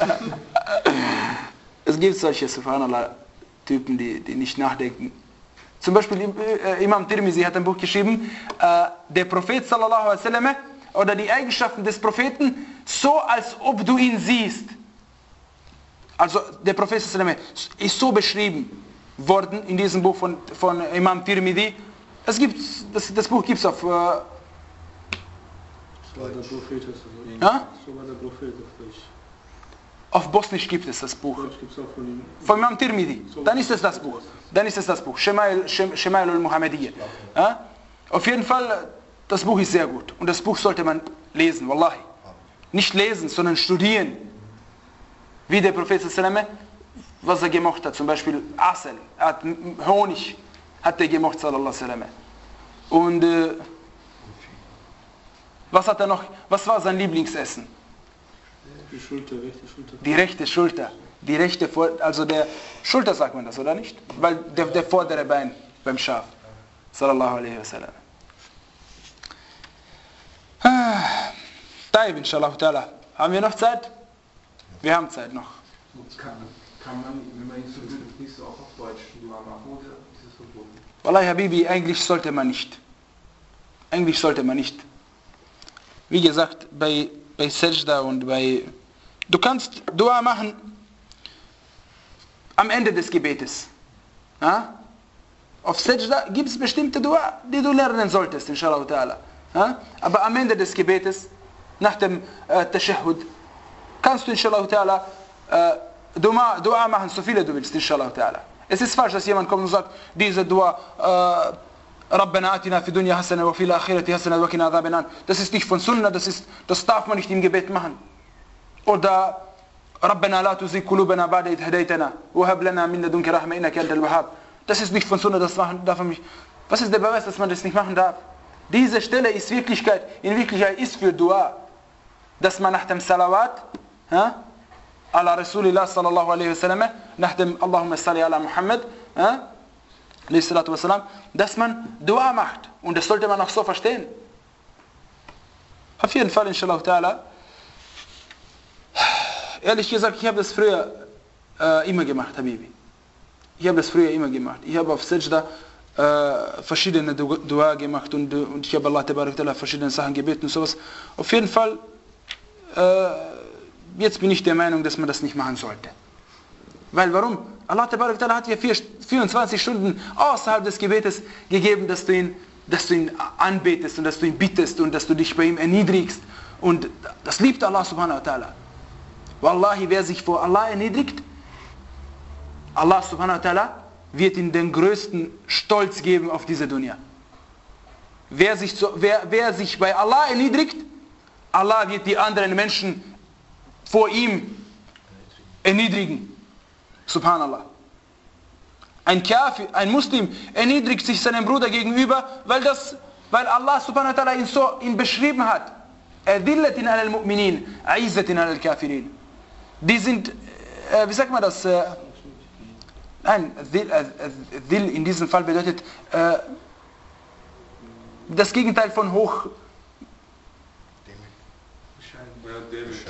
Es gibt solche, subhanallah, Typen, die, die nicht nachdenken. Zum Beispiel äh, Imam Tirmizi hat ein Buch geschrieben, äh, der Prophet sallallahu alaihi wasallam, oder die Eigenschaften des Propheten, so als ob du ihn siehst. Also der Prophet sallallahu alaihi wasallam ist so beschrieben worden in diesem Buch von, von Imam Tirmidhi. Es gibt, das, das Buch gibt es auf... Äh,
so war der Prophet.
ja?
So war der Prophet auf Deutsch.
Auf Bosnisch gibt es das Buch.
Deutsch gibt es auch von ihm.
Von Imam Tirmidhi. Dann ist es das Buch. Dann ist es das Buch. Shemail, Shemail al-Muhammadiyya. Ja? Auf jeden Fall, das Buch ist sehr gut. Und das Buch sollte man lesen, wallahi. Nicht lesen, sondern studieren. Wie der Prophet sallallahu alaihi wasallam, was er gemocht hat. Zum Beispiel Asel, er hat Honig, hat er gemocht, sallallahu alaihi wasallam. Und äh, was hat er noch, was war sein Lieblingsessen?
Die Schulter, rechte Schulter.
Die rechte Schulter. Die rechte, also der Schulter sagt man das, oder nicht? Weil der, der vordere Bein beim Schaf. Sallallahu alaihi wasallam. Taib, inshallah ta'ala. Haben wir noch Zeit? Wir haben Zeit noch.
Kann, kann man, wenn man ihn so nicht so auch auf Deutsch Dua machen, oder ist es verboten?
Wallahi Habibi, eigentlich sollte man nicht. Eigentlich sollte man nicht. Wie gesagt, bei, bei Sajda und bei... Du kannst Dua machen am Ende des Gebetes. Ja? Auf Sajda gibt es bestimmte Dua, die du lernen solltest, inshallah ta'ala. Ja? Aber am Ende des Gebetes, nach dem äh, Tashahhud, kannst du inshallah ta'ala äh, Dua, Dua machen, so viele du willst, inshallah ta'ala. Es ist falsch, dass jemand kommt und sagt, diese Dua, äh, Rabbana atina fi dunya hasana wa fil akhirati hasana wa qina adhaban nar. Das ist nicht von Sunna, das ist, das darf man nicht im Gebet machen. Oder Rabbana la tuzigh qulubana ba'da idh hadaytana wa hab lana min ladunka rahma innaka antal wahhab. Das ist nicht von Sunna, das machen darf man nicht. Was ist der Beweis, dass man das nicht machen darf? Diese Stelle ist Wirklichkeit, in Wirklichkeit ist für Dua, dass man nach dem Salawat, ha, ala Rasulillah sallallahu alaihi wasallam, nach dem Allahumma salli ala Muhammad, ha, dass man Dua macht. Und das sollte man auch so verstehen. Auf jeden Fall, inshallah ta'ala. Ehrlich gesagt, ich habe das früher äh, immer gemacht, Habibi. Ich habe das früher immer gemacht. Ich habe auf Sajda äh, verschiedene Dua gemacht und, und ich habe Allah tabarak ta'ala verschiedene Sachen gebeten und sowas. Auf jeden Fall, äh, jetzt bin ich der Meinung, dass man das nicht machen sollte. Weil warum? Allah tabarak ta'ala hat dir vierundzwanzig Stunden außerhalb des Gebetes gegeben, dass du ihn, dass du ihn anbetest und dass du ihn bittest und dass du dich bei ihm erniedrigst. Und das liebt Allah subhanahu wa ta'ala. Wallahi, wer sich vor Allah erniedrigt, Allah subhanahu wa ta'ala wird ihm den größten Stolz geben auf diese Dunya. Wer sich, so, wer, wer sich bei Allah erniedrigt, Allah wird die anderen Menschen vor ihm erniedrigen. Subhanallah. Ein Kafir, ein Muslim erniedrigt sich seinem Bruder gegenüber, weil, das, weil Allah subhanahu wa ta'ala ihn so ihn beschrieben hat. Adillatin alal mu'minin, aizatin alal kafirin. Die sind, äh, wie sagt man das? Äh, nein, Dhil, äh, Dhil in diesem Fall bedeutet äh, das Gegenteil von hoch.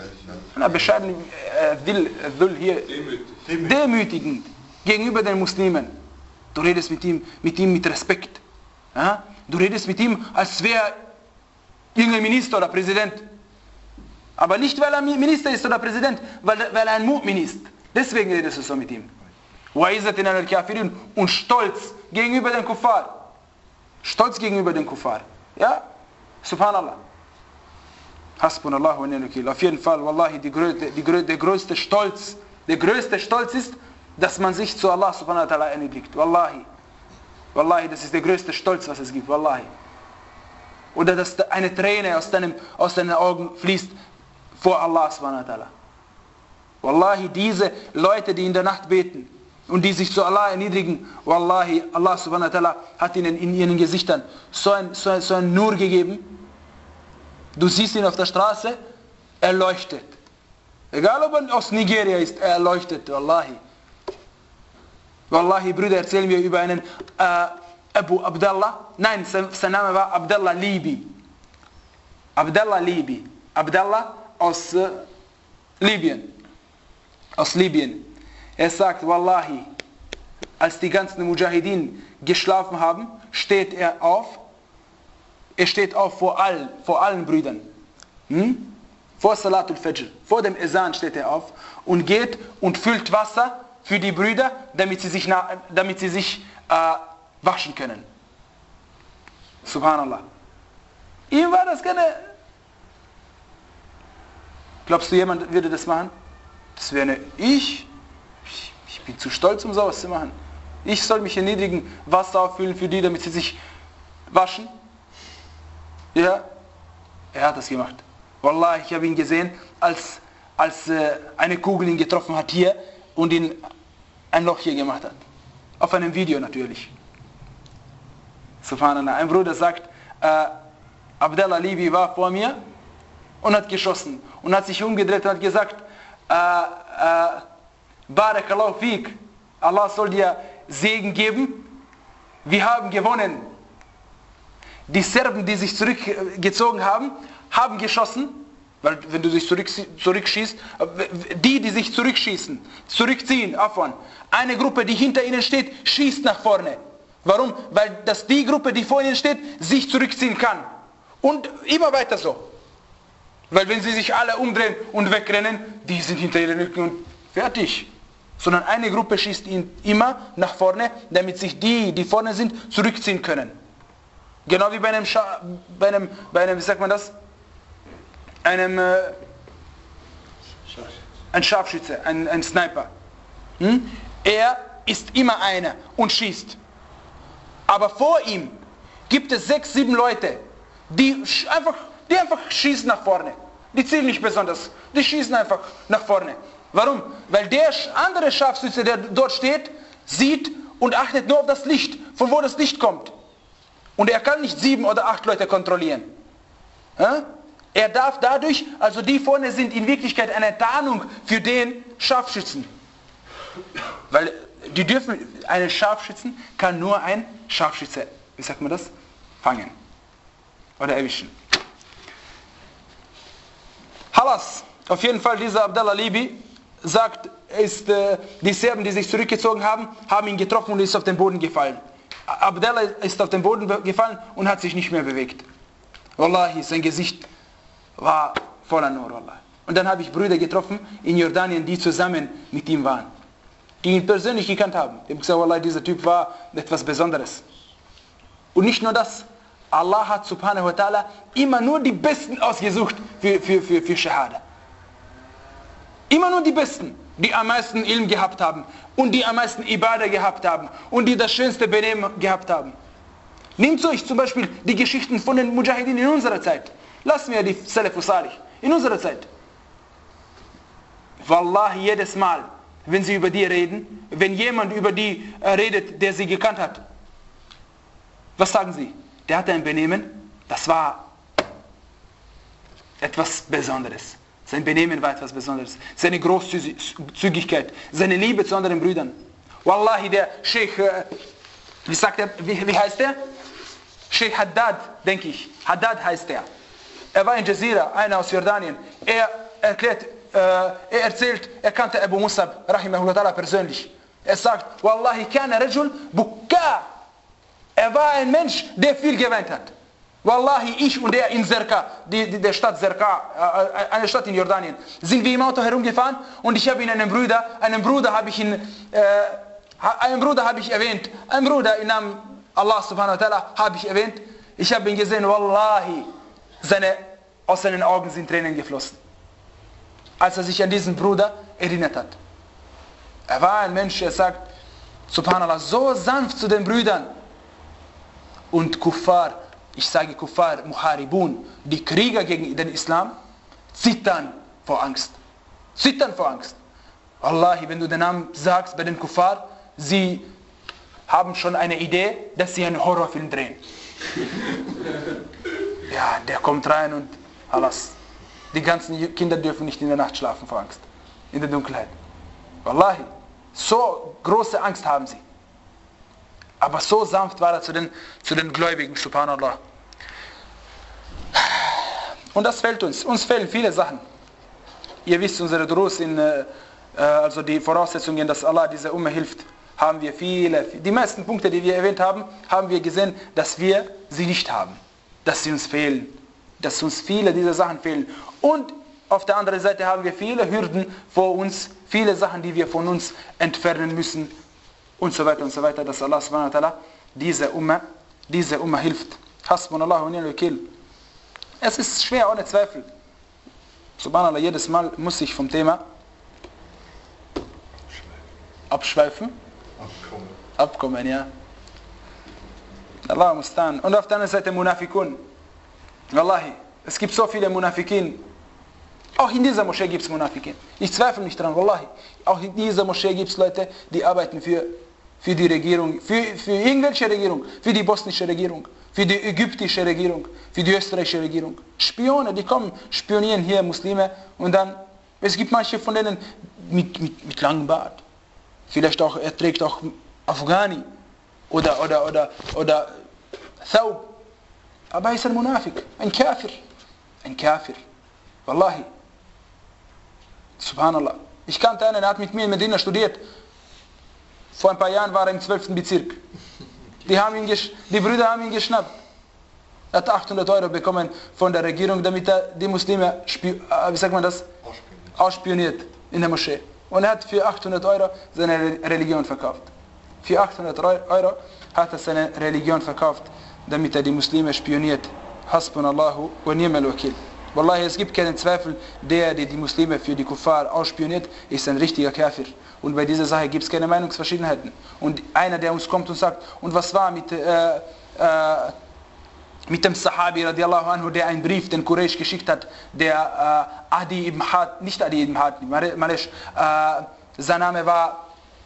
Na, bescheiden, äh, will, will hier,
Demütig.
demütigend gegenüber den Muslimen. Du redest mit ihm, mit ihm mit Respekt. Ja? Du redest mit ihm, als wäre irgendein Minister oder Präsident. Aber nicht, weil er Minister ist oder Präsident, weil, weil er ein Mu'min ist. Deswegen redest du so mit ihm. Und stolz gegenüber den Kuffar. Stolz gegenüber den Kuffar. Ja? Subhanallah. Hasbunallah wa ni'mal wakeel. Auf jeden Fall, wallahi, die, die, die, der größte Stolz, der größte Stolz ist, dass man sich zu Allah subhanahu wa ta'ala erniedrigt. Wallahi. Wallahi, das ist der größte Stolz, was es gibt. Wallahi. Oder dass eine Träne aus, deinem, aus deinen Augen fließt vor Allah subhanahu wa ta'ala. Wallahi, diese Leute, die in der Nacht beten und die sich zu Allah erniedrigen, wallahi, Allah subhanahu wa ta'ala hat ihnen in ihren Gesichtern so ein, so ein, so ein Nur gegeben. Du siehst ihn auf der Straße, er leuchtet. Egal ob er aus Nigeria ist, er leuchtet, wallahi. Wallahi, Brüder, erzählen wir über einen äh, Abu Abdallah. Nein, sein, sein Name war Abdallah Libi. Abdallah Libi. Abdallah aus äh, Libyen. Aus Libyen. Er sagt, wallahi, als die ganzen Mujahideen geschlafen haben, steht er auf. Er steht auf vor allen, vor allen Brüdern. Hm? Vor Salatul Fajr, vor dem Esan steht er auf und geht und füllt Wasser für die Brüder, damit sie sich, damit sie sich äh, waschen können. Subhanallah. Ihm war das keine... Glaubst du, jemand würde das machen? Das wäre eine... Ich? Ich bin zu stolz, um sowas zu machen. Ich soll mich erniedrigen, Wasser auffüllen für die, damit sie sich waschen? Ja, er hat das gemacht. Wallah, ich habe ihn gesehen, als, als äh, eine Kugel ihn getroffen hat hier und ihn ein Loch hier gemacht hat. Auf einem Video natürlich. Subhanallah. Ein Bruder sagt, äh, Abdallah Libi war vor mir und hat geschossen und hat sich umgedreht und hat gesagt, äh, äh, Barakallahu fik, Allah soll dir Segen geben, wir haben gewonnen. Die Serben, die sich zurückgezogen haben, haben geschossen, weil wenn du dich zurück, zurückschießt, die, die sich zurückschießen, zurückziehen, Afwan, eine Gruppe, die hinter ihnen steht, schießt nach vorne. Warum? Weil das die Gruppe, die vor ihnen steht, sich zurückziehen kann. Und immer weiter so. Weil wenn sie sich alle umdrehen und wegrennen, die sind hinter ihren Rücken und fertig. Sondern eine Gruppe schießt ihn immer nach vorne, damit sich die, die vorne sind, zurückziehen können. Genau wie bei einem, Scha bei einem, bei einem, wie sagt man das? Einem, äh, ein Scharfschütze, ein, ein Sniper. Hm? Er ist immer einer und schießt. Aber vor ihm gibt es sechs, sieben Leute, die einfach, die einfach schießen nach vorne. Die zielen nicht besonders, die schießen einfach nach vorne. Warum? Weil der andere Scharfschütze, der dort steht, sieht und achtet nur auf das Licht, von wo das Licht kommt. Und er kann nicht sieben oder acht Leute kontrollieren. Ja? Er darf dadurch, also die vorne sind in Wirklichkeit eine Tarnung für den Scharfschützen. Weil die dürfen, einen Scharfschützen kann nur ein Scharfschütze, wie sagt man das? Fangen. Oder erwischen. Halas, auf jeden Fall dieser Abdallah Libi sagt, ist, äh, die Serben, die sich zurückgezogen haben, haben ihn getroffen und ist auf den Boden gefallen. Abdallah ist auf den Boden gefallen und hat sich nicht mehr bewegt. Wallahi, sein Gesicht war voller Nur. Wallahi. Und dann habe ich Brüder getroffen in Jordanien, die zusammen mit ihm waren. Die ihn persönlich gekannt haben. Die haben gesagt, Wallahi, dieser Typ war etwas Besonderes. Und nicht nur das. Allah hat subhanahu wa ta'ala immer nur die Besten ausgesucht für, für, für, für Shahada. Immer nur die Besten, die am meisten Ilm gehabt haben und die am meisten Ibadah gehabt haben und die das schönste Benehmen gehabt haben. Nehmt euch zum Beispiel die Geschichten von den Mujahideen in unserer Zeit. Lassen wir die Salafus Salih in unserer Zeit. Wallahi, jedes Mal, wenn sie über die reden, wenn jemand über die redet, der sie gekannt hat, was sagen sie? Der hatte ein Benehmen, das war etwas Besonderes. Sein Benehmen war etwas Besonderes. Seine Großzügigkeit, seine Liebe zu anderen Brüdern. Wallahi, der Sheikh, wie sagt er, wie, wie heißt er? Sheikh Haddad, denke ich. Haddad heißt er. Er war in Jazira, einer aus Jordanien. Er erklärt, äh, er erzählt, er kannte Abu Musab, rahimahullah ta'ala, persönlich. Er sagt, Wallahi kana rajul bukka. Er war ein Mensch, der viel geweint hat. Wallahi, ich und er in Zerka, die, die, der Stadt Zerka, äh, eine Stadt in Jordanien, sind wir im Auto herumgefahren und ich habe ihn einen Bruder, einen Bruder habe ich ihn, äh, einen Bruder habe ich erwähnt, einen Bruder im Namen Allah subhanahu wa ta'ala habe ich erwähnt. Ich habe ihn gesehen, Wallahi, seine, aus seinen Augen sind Tränen geflossen, als er sich an diesen Bruder erinnert hat. Er war ein Mensch, der sagt, subhanallah, so sanft zu den Brüdern. Und Kuffar, ich sage Kuffar, Muharibun, die Krieger gegen den Islam, zittern vor Angst. Zittern vor Angst. Wallahi, wenn du den Namen sagst bei den Kuffar, sie haben schon eine Idee, dass sie einen Horrorfilm drehen. Ja, der kommt rein und alles. Die ganzen Kinder dürfen nicht in der Nacht schlafen vor Angst. In der Dunkelheit. Wallahi, so große Angst haben sie. Aber so sanft war er zu den, zu den Gläubigen, subhanallah. Und das fehlt uns. Uns fehlen viele Sachen. Ihr wisst, unsere Durus, in, äh, also die Voraussetzungen, dass Allah dieser Ummah hilft, haben wir viele, die meisten Punkte, die wir erwähnt haben, haben wir gesehen, dass wir sie nicht haben. Dass sie uns fehlen. Dass uns viele dieser Sachen fehlen. Und auf der anderen Seite haben wir viele Hürden vor uns, viele Sachen, die wir von uns entfernen müssen und so weiter und so weiter, dass Allah subhanahu wa ta'ala diese Ummah, diese Ummah hilft. Hasbunallahu wa ni'mal wakil. Es ist schwer, ohne Zweifel. Subhanallah, jedes Mal muss ich vom Thema abschweifen. Abkommen. Abkommen, ja. Allah mustan. Und auf der anderen Seite Munafikun. Wallahi, es gibt so viele Munafikin. Auch in dieser Moschee gibt es Munafikin. Ich zweifle nicht dran, Wallahi. Auch in dieser Moschee gibt es Leute, die arbeiten für, für die Regierung, für, für irgendwelche Regierung, für die bosnische Regierung, für die ägyptische Regierung, für die österreichische Regierung. Spione, die kommen, spionieren hier Muslime und dann, es gibt manche von denen mit, mit, mit langem Bart. Vielleicht auch, er trägt auch Afghani oder, oder, oder, oder Thawb. Aber er ist ein Munafik, ein Kafir. Ein Kafir. Wallahi. Subhanallah. Ich kannte einen, der hat mit mir in Medina studiert. Vor ein paar Jahren war er im zwölften Bezirk. Die, haben ihn die Brüder haben ihn geschnappt. Er hat achthundert Euro bekommen von der Regierung, damit er die Muslime, wie sagt man das? Ausspioniert in der Moschee. Und er hat für achthundert Euro seine Religion verkauft. Für achthundert Euro hat er seine Religion verkauft, damit er die Muslime spioniert. Hasbunallahu wa ni'mal wakil. Wallahi, es gibt keinen Zweifel, der, der die Muslime für die Kuffar ausspioniert, ist ein richtiger Kafir. Und bei dieser Sache gibt es keine Meinungsverschiedenheiten. Und einer, der uns kommt und sagt, und was war mit, äh, äh, mit dem Sahabi, radiallahu anhu, der einen Brief den Quraysh geschickt hat, der äh, Adi ibn Hat, nicht Adi ibn Hat, Malesh, äh, sein Name war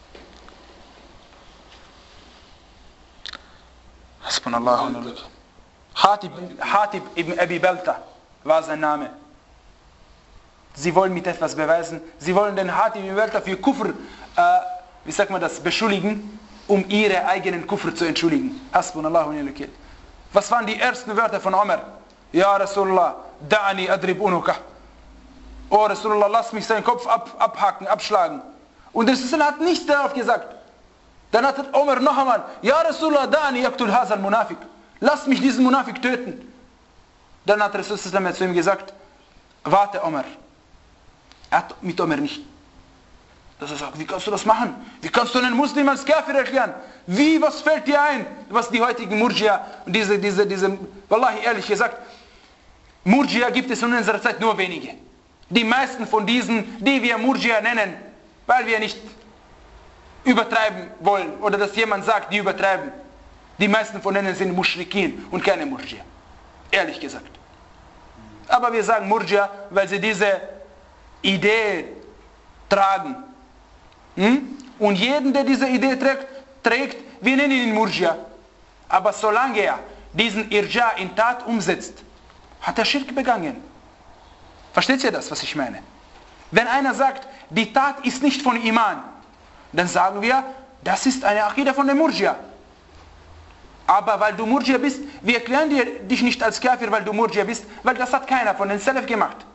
Hasbunallahu wa ni'mal Hatib, Hatib ibn Abi Balta war sein Name. Sie wollen mit etwas beweisen. Sie wollen den Hatib ibn Balta für Kufr, äh, wie sagt man das, beschuldigen, um ihre eigenen Kufr zu entschuldigen. Hasbunallahu wa ni'mal wakil. Was waren die ersten Wörter von Umar? Ja, Rasulullah, da'ani adrib unuka. Oh, Rasulullah, lass mich seinen Kopf ab, abhaken, abschlagen. Und der Rasul hat nichts darauf gesagt. Dann hat Umar noch einmal, ja, Rasulullah, da'ani yaktul hazal munafik. Lass mich diesen Munafik töten. Dann hat Rasul zu ihm gesagt, warte Umar. Er hat mit Umar nicht. Dass er sagt, wie kannst du das machen? Wie kannst du einen Muslim als Kafir erklären? Wie, was fällt dir ein? Was die heutigen Murjia und diese, diese, diese, wallahi ehrlich gesagt, Murjia gibt es in unserer Zeit nur wenige. Die meisten von diesen, die wir Murjia nennen, weil wir nicht übertreiben wollen oder dass jemand sagt, die übertreiben. Die meisten von denen sind Mushrikin und keine Murjia. Ehrlich gesagt. Aber wir sagen Murjia, weil sie diese Idee tragen. Hm? Und jeden, der diese Idee trägt, trägt, wir nennen ihn Murjia. Aber solange er diesen Irja in Tat umsetzt, hat er Schirk begangen. Versteht ihr das, was ich meine? Wenn einer sagt, die Tat ist nicht von Iman, dann sagen wir, das ist eine Akida von der Murjia. Aber weil du Murjia bist, wir erklären dir dich nicht als Kafir, weil du Murjia bist, weil das hat keiner von den Salaf gemacht.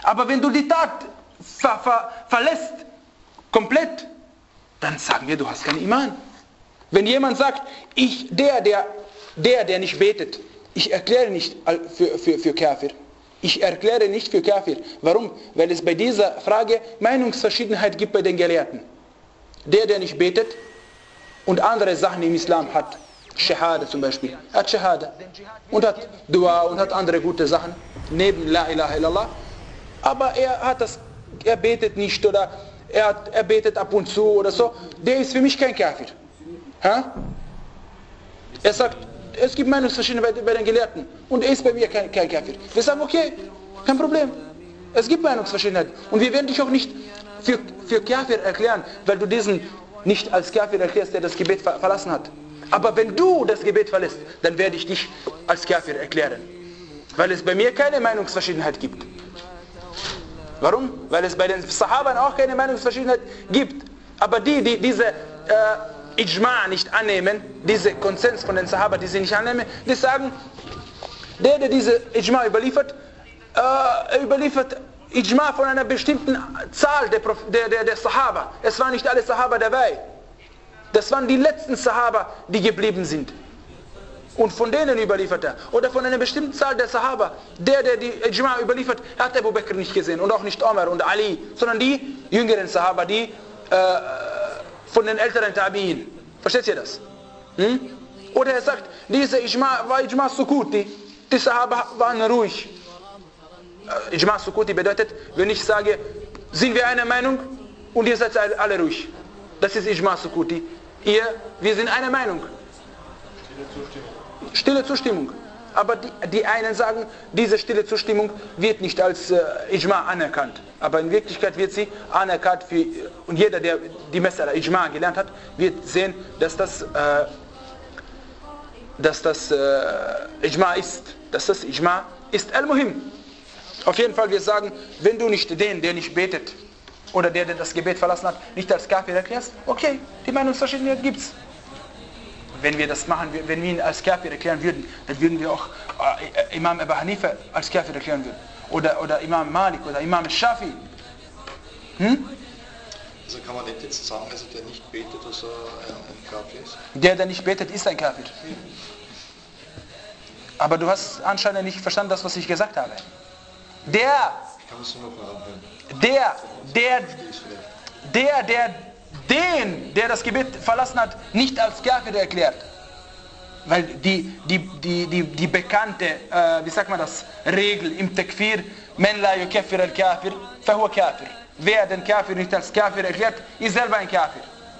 Aber wenn du die Tat ver, ver, verlässt, komplett, dann sagen wir, du hast keinen Iman. Wenn jemand sagt, ich, der, der, der, der nicht betet, ich erkläre nicht für, für, für Kafir. Ich erkläre nicht für Kafir. Warum? Weil es bei dieser Frage Meinungsverschiedenheit gibt bei den Gelehrten. Der, der nicht betet und andere Sachen im Islam hat, Shahada zum Beispiel, er hat Shahada und hat Dua und hat andere gute Sachen, neben La ilaha illallah, aber er hat das, er betet nicht oder er, hat, er betet ab und zu oder so, der ist für mich kein Kafir. Ha? Er sagt, es gibt Meinungsverschiedenheit bei, bei den Gelehrten und er ist bei mir kein, kein Kafir. Wir sagen, okay, kein Problem. Es gibt Meinungsverschiedenheit und wir werden dich auch nicht für, für Kafir erklären, weil du diesen nicht als Kafir erklärst, der das Gebet ver verlassen hat. Aber wenn du das Gebet verlässt, dann werde ich dich als Kafir erklären. Weil es bei mir keine Meinungsverschiedenheit gibt. Warum? Weil es bei den Sahabern auch keine Meinungsverschiedenheit gibt. Aber die, die diese äh, Ijma' nicht annehmen, diese Konsens von den Sahabern, die sie nicht annehmen, die sagen, der, der diese Ijma' überliefert, äh, überliefert Ijma' von einer bestimmten Zahl der, der, der, der Sahaba. Es waren nicht alle Sahaba dabei. Das waren die letzten Sahaba, die geblieben sind. Und von denen überliefert er. Oder von einer bestimmten Zahl der Sahaba. Der, der die Ijma' überliefert, hat Abu Bakr nicht gesehen. Und auch nicht Omar und Ali. Sondern die jüngeren Sahaba, die äh, von den älteren Tabi'in. Versteht ihr das? Hm? Oder er sagt, diese Ijma' war Ijma' Sukuti. Die Sahaba waren ruhig. Ijma' Sukuti bedeutet, wenn ich sage, sind wir einer Meinung und ihr seid alle ruhig. Das ist Ijma' Sukuti. Ihr, wir sind einer Meinung. Stille Zustimmung. Stille Zustimmung. Aber die, die einen sagen, diese stille Zustimmung wird nicht als äh, Ijma' anerkannt. Aber in Wirklichkeit wird sie anerkannt für, und jeder, der die Mas'ala Ijma' gelernt hat, wird sehen, dass das, äh, dass das äh, Ijma' ist. Dass das Ijma' ist al-Muhim. Auf jeden Fall, wir sagen, wenn du nicht den, der nicht betet, oder der, der das Gebet verlassen hat, nicht als Kafir erklärst, okay, die Meinungsverschiedenheit gibt's. Wenn wir das machen, wenn wir ihn als Kafir erklären würden, dann würden wir auch äh, Imam Abu Hanifa als Kafir erklären würden. Oder, oder Imam Malik oder Imam Shafi. Hm?
Also kann man nicht jetzt sagen, also der nicht betet, dass er ein, ein Kafir ist? Der, der nicht betet, ist ein Kafir. Aber du hast anscheinend nicht verstanden, das, was ich gesagt habe. Der, ich kann es nur noch mal anhören.
Der, der, der, der den, der das Gebet verlassen hat, nicht als Kafir erklärt. Weil die, die, die, die, die bekannte, äh, wie sagt man das, Regel im Takfir, Men la yukaffir al-Kafir, fahuwa Kafir. Wer den Kafir nicht als Kafir erklärt, ist selber ein Kafir.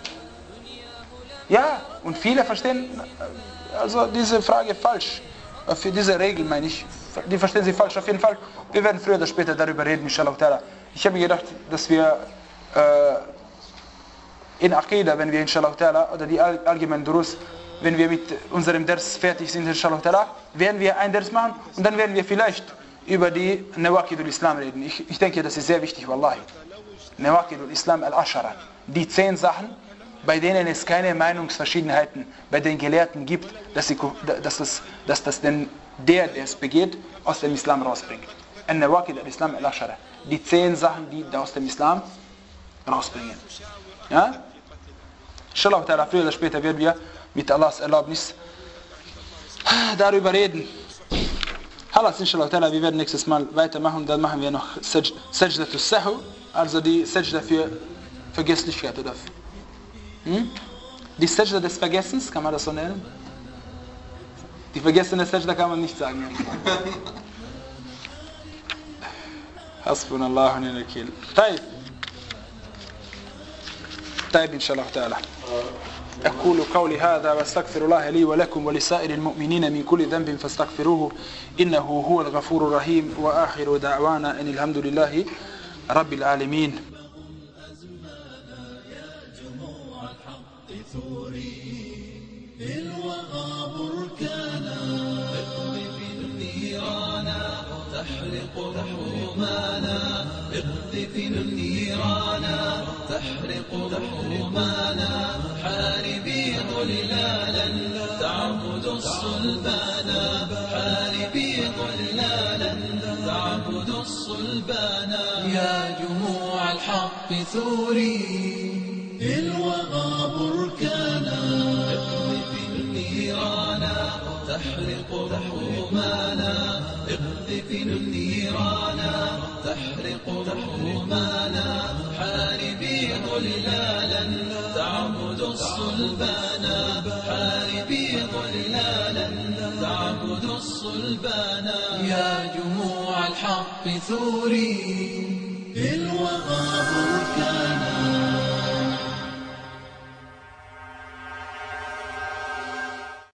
Ja, und viele verstehen also diese Frage falsch. Für diese Regel meine ich, die verstehen sie falsch auf jeden Fall. Wir werden früher oder später darüber reden, inshallah ta'ala. Ich habe mir gedacht, dass wir äh, in Aqidah, wenn wir inshallah ta'ala, oder die allgemeinen Durus, wenn wir mit unserem Ders fertig sind, inshallah ta'ala, werden wir ein Ders machen und dann werden wir vielleicht über die Nawaqidul Islam reden. Ich, ich denke, das ist sehr wichtig, wallahi. Nawaqidul Islam al-Ashara. Die zehn Sachen, bei denen es keine Meinungsverschiedenheiten bei den Gelehrten gibt, dass, sie, dass, das, dass das denn der, der es begeht, aus dem Islam rausbringt. An-Nawaqid al-Islam al-Ashara. Die zehn Sachen, die aus dem Islam rausbringen. Ja? Inshallah ta'ala, früher oder später werden wir mit Allahs Erlaubnis darüber reden. Halas, inshallah ta'ala, wir werden nächstes Mal weitermachen. Dann machen wir noch Sajdatul Sahu, also die Sajda für Vergesslichkeit. Oder hm? Die Sajda des Vergessens, kann man das so nennen? Die vergessene Sajda kann man nicht sagen. Hasbunallahu wa ni'mal wakeel. طيب طيب إن شاء الله تعالى أقول قولي هذا واستغفر الله لي ولكم ولسائر المؤمنين من كل ذنب فاستغفروه إنه هو الغفور الرحيم وآخر دعوانا أن الحمد لله رب العالمين. تحرق همومنا اقذف النيرانا تحرق همومنا حاربي ظلالا تعبد الصلبانا حاربي ظلالا تعبد الصلبانا
الصلبانا يا جموع الحق ثوري الوغى بركانا اقذف النيران تحرق رحومانا اقذف النيران تحرق رحومانا حاربي ظلالا تعبد الصلبانا حاربي ظلالا تعبد الصلبانا يا جموع الحق ثوري الوغى بركانا